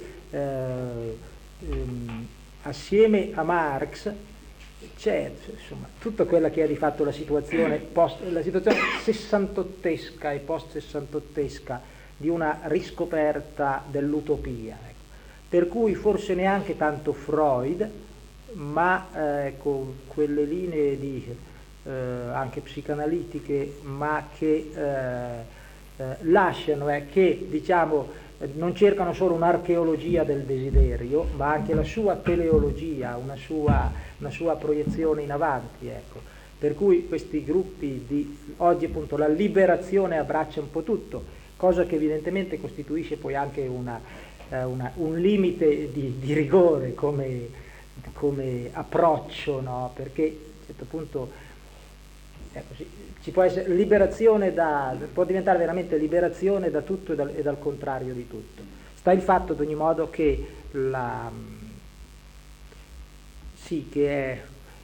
assieme a Marx c'è, insomma, tutta quella che è di fatto la situazione sessantottesca e post-sessantottesca di una riscoperta dell'utopia, ecco. Per cui forse neanche tanto Freud, ma con quelle linee anche psicanalitiche, ma che lasciano, che diciamo non cercano solo un'archeologia del desiderio, ma anche la sua teleologia, una sua proiezione in avanti, ecco. Per cui questi gruppi oggi appunto la liberazione abbraccia un po' tutto, cosa che evidentemente costituisce poi anche un limite di rigore come approccio, no? Perché a un certo punto ci può essere liberazione può diventare veramente liberazione da tutto e dal contrario di tutto. Sta il fatto ad ogni modo che che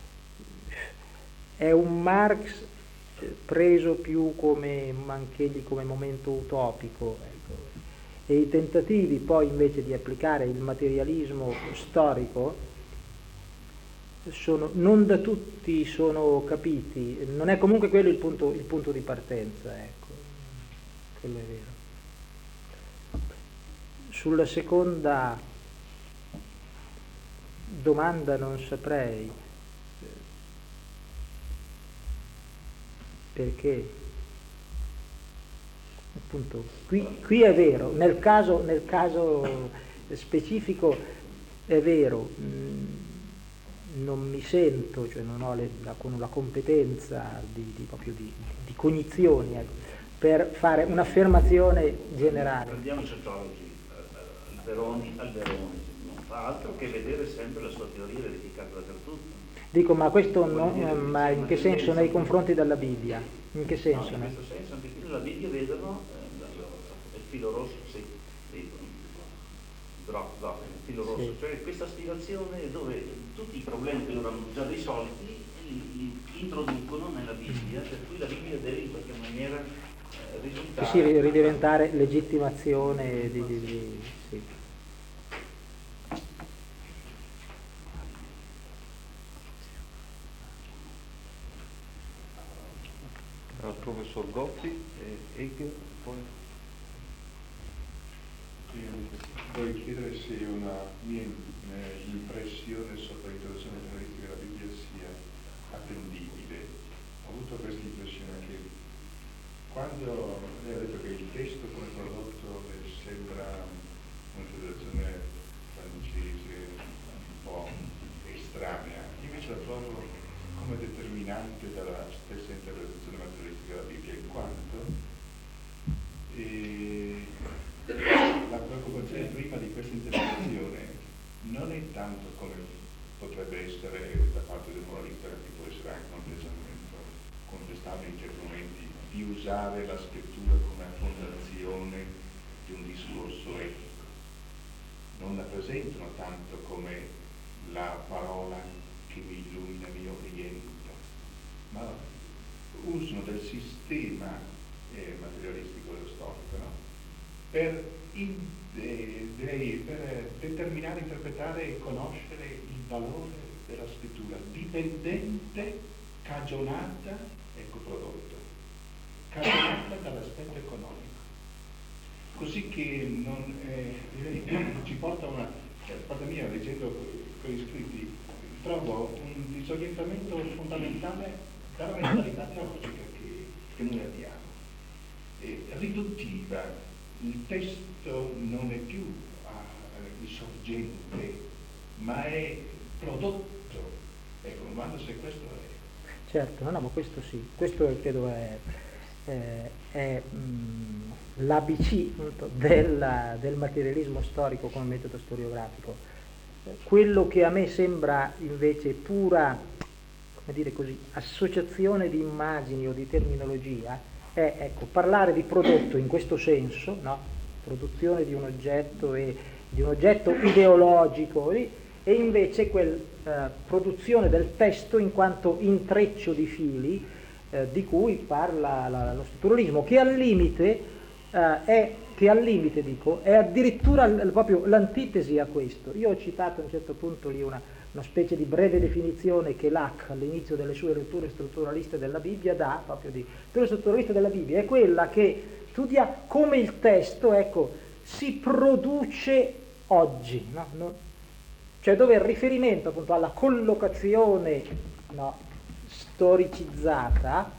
è un Marx preso più come momento utopico, ecco. E i tentativi poi invece di applicare il materialismo storico non da tutti sono capiti, non è comunque quello il punto di partenza, ecco. Quello è vero. Sulla seconda domanda non saprei, perché appunto qui è vero, nel caso specifico è vero, non mi sento, cioè non ho la competenza proprio di cognizioni, per fare un'affermazione generale. Prendiamo i sociologi, Alberoni non fa altro che vedere sempre la sua teoria verificata dappertutto. Dico, ma questo ma in che senso nei confronti della Bibbia? In che senso? No, in questo senso anche qui nella Bibbia vedono il filo rosso, sì, il filo rosso, sì. Cioè questa spiegazione dove tutti i problemi che loro hanno già risolti li introducono nella Bibbia, per cui la Bibbia deve in qualche maniera risultare... Sì, ridiventare legittimazione sì. Al professor Gotti e Hegel, poi... Vorrei chiedere se una mia impressione sopra l'introduzione analitica della Bibbia sia attendibile. Ho avuto questa impressione che quando lei ha detto che il testo come prodotto le sembra una federazione francese un po' estranea, invece la trovo come determinante dalla stessa interpretazione materialistica della Bibbia, in quanto la preoccupazione prima di questa interpretazione non è tanto come potrebbe essere da parte del moralista, che può essere anche un atteggiamento contestabile in certi momenti, di usare la scrittura come fondazione di un discorso etico. Non la presentano tanto come la parola che mi illumina, mi orienta, ma usano del sistema materialistico dello storico, no? per determinare, interpretare e conoscere il valore della scrittura, dipendente, cagionata, ecco prodotto, cagionata dall'aspetto economico. Così che ci porta una, parte mia, leggendo quegli scritti, trovo un disorientamento fondamentale dalla mentalità teologica che noi abbiamo. Riduttiva. Il testo non è più risorgente, ma è prodotto. Ecco, ma se questo è... Certo, no, ma questo sì, questo credo è l'ABC del materialismo storico come metodo storiografico. Quello che a me sembra invece pura, come dire così, associazione di immagini o di terminologia è, ecco, parlare di prodotto in questo senso, no? Produzione di un oggetto e di un oggetto ideologico, e invece produzione del testo in quanto intreccio di fili di cui parla lo strutturalismo, che al limite è addirittura proprio l'antitesi a questo. Io ho citato a un certo punto lì una specie di breve definizione che Locke all'inizio delle sue letture strutturaliste della Bibbia dà, proprio di lettura strutturalista della Bibbia, è quella che studia come il testo, ecco, si produce oggi, no? Cioè dove il riferimento appunto alla collocazione, no, storicizzata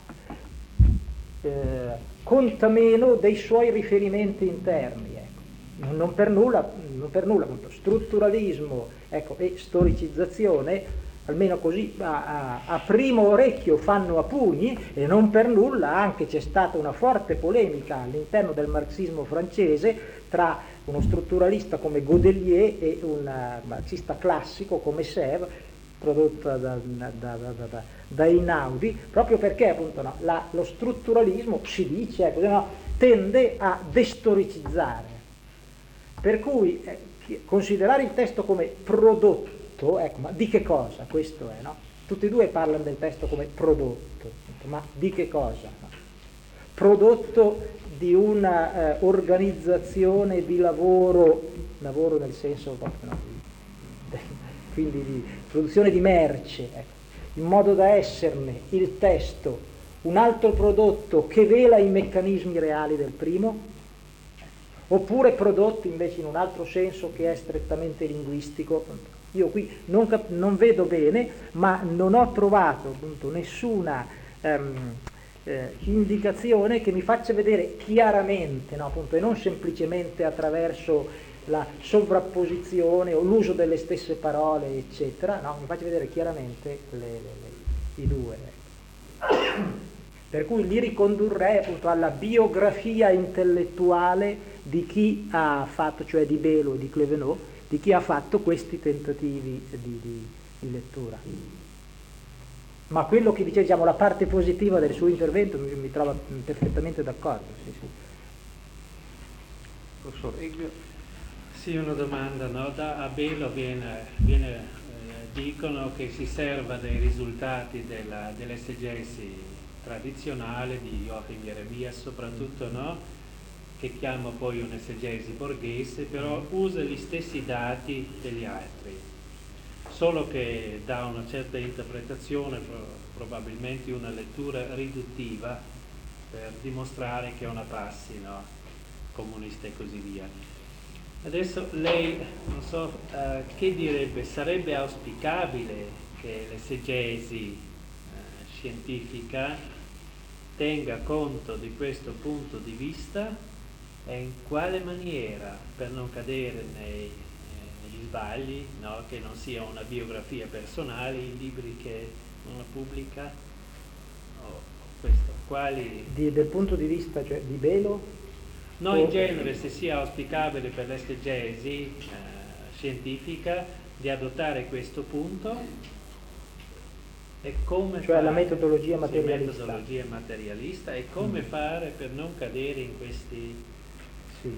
conta meno dei suoi riferimenti interni, ecco. Non per nulla appunto strutturalismo, ecco, e storicizzazione, almeno così a primo orecchio fanno a pugni, e non per nulla anche c'è stata una forte polemica all'interno del marxismo francese tra uno strutturalista come Godelier e un marxista classico come Sèvres, prodotta da Einaudi, proprio perché appunto no, lo strutturalismo, si dice, ecco, no, tende a destoricizzare. Per cui considerare il testo come prodotto, ecco, ma di che cosa? Questo è, no? Tutti e due parlano del testo come prodotto, ma di che cosa? No? Prodotto di una organizzazione di lavoro nel senso proprio, no? Quindi di produzione di merce, ecco, in modo da esserne il testo un altro prodotto che vela i meccanismi reali del primo, oppure prodotto invece in un altro senso che è strettamente linguistico. Io qui non vedo bene, ma non ho trovato appunto nessuna indicazione che mi faccia vedere chiaramente, no, appunto, e non semplicemente attraverso la sovrapposizione o l'uso delle stesse parole, eccetera, no, mi faccia vedere chiaramente i due. Per cui li ricondurrei appunto alla biografia intellettuale di chi ha fatto, cioè di Belo e di Clevenot, di chi ha fatto questi tentativi di lettura. Ma quello che dice, diciamo, la parte positiva del suo intervento mi trova perfettamente d'accordo. Sì, sì. Professor Eglio? Sì, una domanda, no? Da Belo dicono che si serva dei risultati dell'esegesi tradizionale di Joachim Jeremia soprattutto, no? Che chiama poi un'esegesi borghese, però usa gli stessi dati degli altri, solo che dà una certa interpretazione, probabilmente una lettura riduttiva, per dimostrare che è una prassi, no? Comunista e così via. Adesso lei, non so, che direbbe, sarebbe auspicabile che l'esegesi scientifica tenga conto di questo punto di vista e in quale maniera, per non cadere negli sbagli, no? Che non sia una biografia personale, i libri che uno pubblica, questo, quali... del punto di vista, cioè, di Belo? No, in genere, se sia auspicabile per l'esegesi scientifica di adottare questo punto e come cioè fare, la metodologia sì, materialista. metodologia materialista e come fare per non cadere in questi... Sì.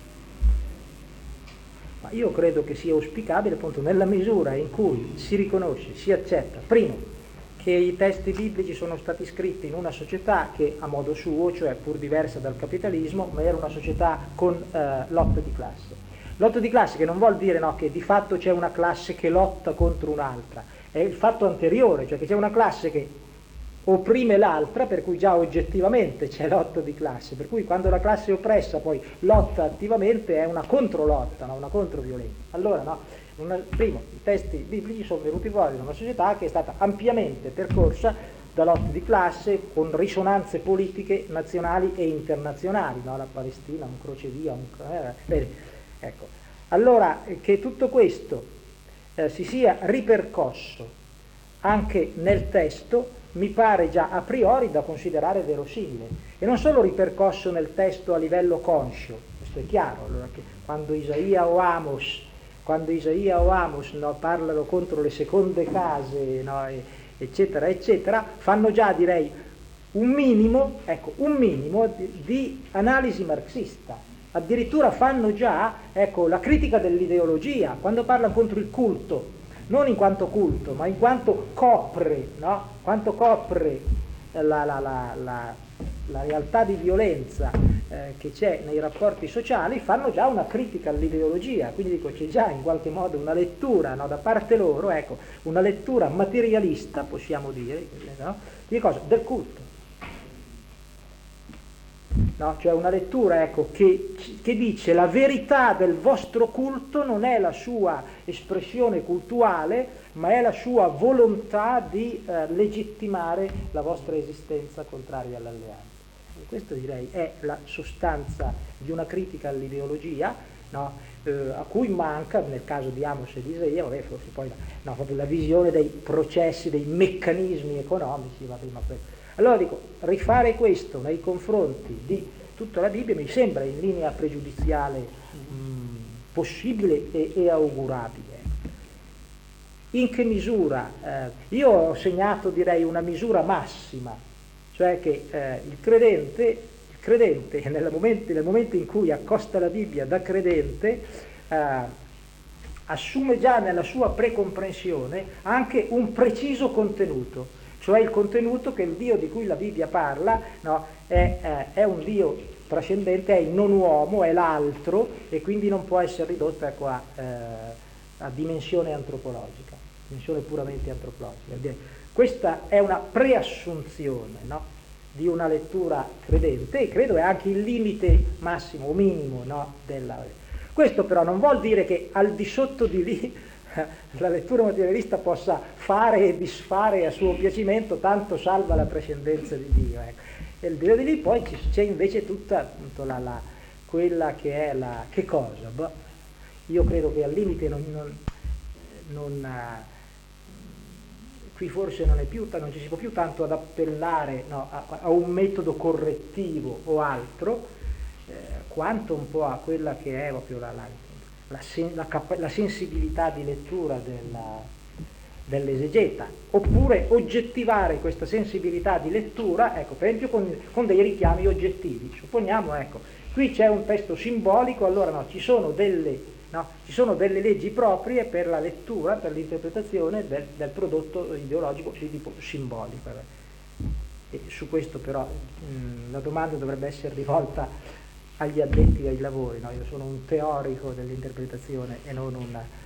Ma io credo che sia auspicabile appunto nella misura in cui si riconosce, si accetta, primo, che i testi biblici sono stati scritti in una società che a modo suo, cioè pur diversa dal capitalismo, ma era una società con lotta di classe. Lotta di classe che non vuol dire, no, che di fatto c'è una classe che lotta contro un'altra, è il fatto anteriore, cioè che c'è una classe che opprime l'altra, per cui già oggettivamente c'è lotta di classe, per cui quando la classe oppressa poi lotta attivamente è una controlotta, no? Una controviolenza. Allora, no, primo, i testi biblici sono venuti fuori da una società che è stata ampiamente percorsa da lotte di classe con risonanze politiche nazionali e internazionali, no? La Palestina, un crocevia, bene, ecco. Allora, che tutto questo si sia ripercosso anche nel testo mi pare già a priori da considerare verosimile, e non solo ripercosso nel testo a livello conscio, questo è chiaro. Allora, che quando Isaia o Amos no, parlano contro le seconde case, no, eccetera eccetera, fanno già, direi, un minimo di analisi marxista. Addirittura fanno già, ecco, la critica dell'ideologia quando parlano contro il culto, non in quanto culto, ma in quanto copre, no? Quanto copre la realtà di violenza che c'è nei rapporti sociali, fanno già una critica all'ideologia. Quindi dico, c'è già in qualche modo una lettura, no, da parte loro, ecco, una lettura materialista, possiamo dire, no? Di cosa? Del culto. No? Cioè una lettura, ecco, che dice la verità del vostro culto non è la sua espressione cultuale, ma è la sua volontà di legittimare la vostra esistenza contraria all'alleanza. E questo, direi, è la sostanza di una critica all'ideologia, no? A cui manca, nel caso di Amos e di Isaia, forse poi no, proprio la visione dei processi, dei meccanismi economici. Allora dico, rifare questo nei confronti di tutta la Bibbia mi sembra in linea pregiudiziale possibile e augurabile. In che misura? Io ho segnato, direi, una misura massima, cioè che il credente nel momento in cui accosta la Bibbia da credente assume già nella sua precomprensione anche un preciso contenuto, cioè il contenuto che il Dio di cui la Bibbia parla, no, è un Dio trascendente, è il non uomo, è l'altro, e quindi non può essere ridotto, ecco, a dimensione antropologica, dimensione puramente antropologica. Questa è una preassunzione, no, di una lettura credente, e credo è anche il limite massimo o minimo, no, della... Questo però non vuol dire che al di sotto di lì la lettura materialista possa fare e disfare a suo piacimento, tanto salva la trascendenza di Dio, ecco. E al di là di lì poi c'è invece tutta, appunto, quella che è la... che cosa? Io credo che al limite qui forse non ci si può più tanto ad appellare, no, a un metodo correttivo o altro, quanto un po' a quella che è proprio la sensibilità di lettura dell'esegeta, oppure oggettivare questa sensibilità di lettura, ecco, per esempio con dei richiami oggettivi. Supponiamo, ecco, qui c'è un testo simbolico, allora no, ci sono delle leggi proprie per la lettura, per l'interpretazione del prodotto ideologico di tipo simbolico. E su questo però la domanda dovrebbe essere rivolta agli addetti ai lavori, no? Io sono un teorico dell'interpretazione e non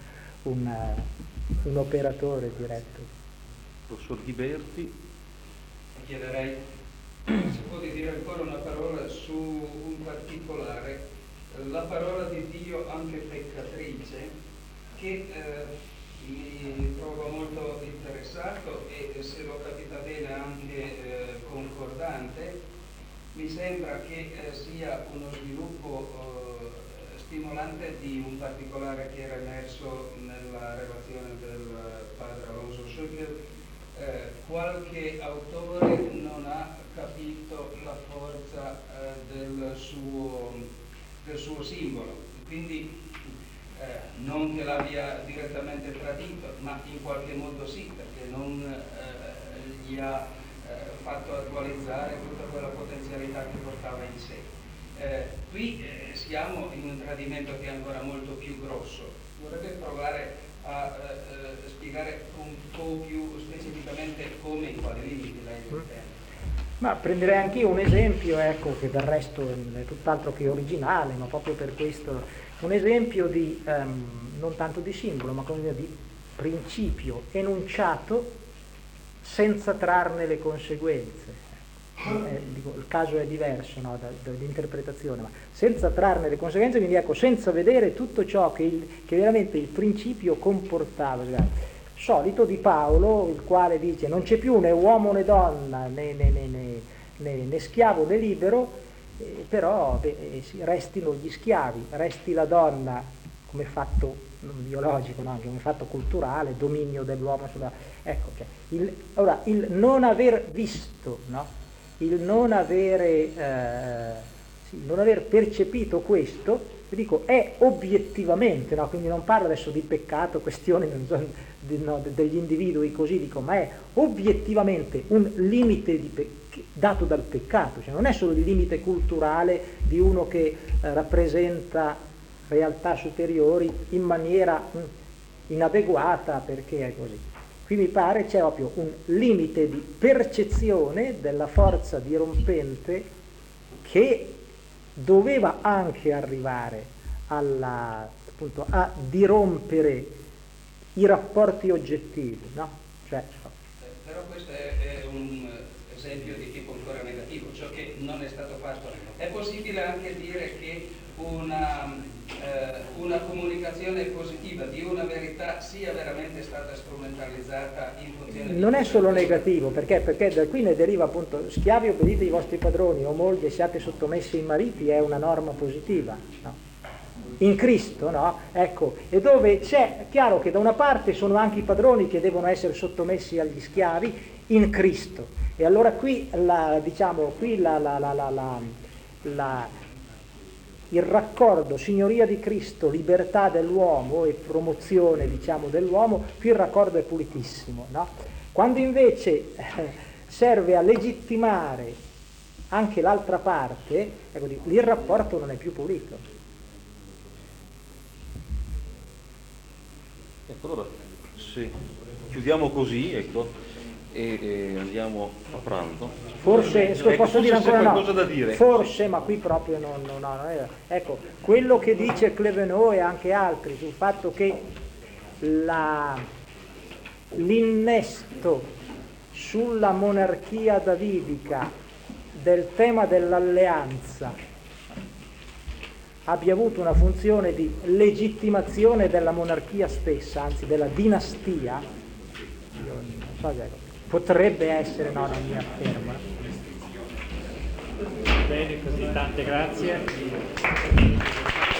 un operatore diretto. Professor Ghiberti. Chiederei se può dire ancora una parola su un particolare, la parola di Dio anche peccatrice, che mi trovo molto interessato e se l'ho capita bene anche concordante. Mi sembra che sia uno sviluppo stimolante di un particolare che era emerso nella relazione del padre Alonso Schöckel. Qualche autore non ha capito la forza del suo simbolo, quindi non che l'abbia direttamente tradito, ma in qualche modo sì, perché non gli ha fatto attualizzare tutta quella potenzialità che portava in sé. Qui siamo in un tradimento che è ancora molto più grosso. Vorrei provare a spiegare un po' più specificamente come e quali limiti lei intende. Ma prenderei anch'io un esempio, ecco, che del resto è tutt'altro che originale, ma proprio per questo, un esempio di, non tanto di simbolo, ma come dire, di principio enunciato senza trarne le conseguenze. Il caso è diverso, no, dall'interpretazione, ma senza trarne le conseguenze, quindi ecco, senza vedere tutto ciò che veramente il principio comportava. Solito di Paolo, il quale dice non c'è più né uomo né donna, né schiavo né libero, però restino gli schiavi, resti la donna come fatto biologico, no? Anche come fatto culturale, dominio dell'uomo sulla... Ecco, cioè, il non aver visto, no? Il non aver percepito questo, vi dico, è obiettivamente, no? Quindi non parlo adesso di peccato, questioni degli individui così, dico, ma è obiettivamente un limite dato dal peccato, cioè non è solo il limite culturale di uno che rappresenta realtà superiori in maniera inadeguata perché è così. Qui mi pare c'è proprio un limite di percezione della forza dirompente che doveva anche arrivare appunto, a dirompere i rapporti oggettivi, no? Cioè, però questo è un esempio di tipo ancora negativo, ciò che non è stato fatto. È possibile anche dire che una comunicazione positiva di una verità sia veramente stata strumentalizzata in funzione di... Non è solo negativo, perché da qui ne deriva appunto schiavi obbedite ai vostri padroni o mogli e siate sottomessi ai mariti, è una norma positiva, no? In Cristo, no? Ecco, e dove c'è, chiaro che da una parte sono anche i padroni che devono essere sottomessi agli schiavi in Cristo, e allora qui il raccordo signoria di Cristo, libertà dell'uomo e promozione, diciamo, dell'uomo, qui il raccordo è pulitissimo, no? Quando invece serve a legittimare anche l'altra parte, ecco, lì il rapporto non è più pulito. Ecco, allora, sì, chiudiamo così, ecco, e andiamo a pranzo. Forse, posso dire ancora no? Qualcosa da dire. Forse, ma qui proprio non è. Ecco, quello che dice Clevenot e anche altri sul fatto che l'innesto sulla monarchia davidica del tema dell'alleanza abbia avuto una funzione di legittimazione della monarchia stessa, anzi della dinastia, io non so, potrebbe essere, no, non mi affermo. Bene, così, tante grazie.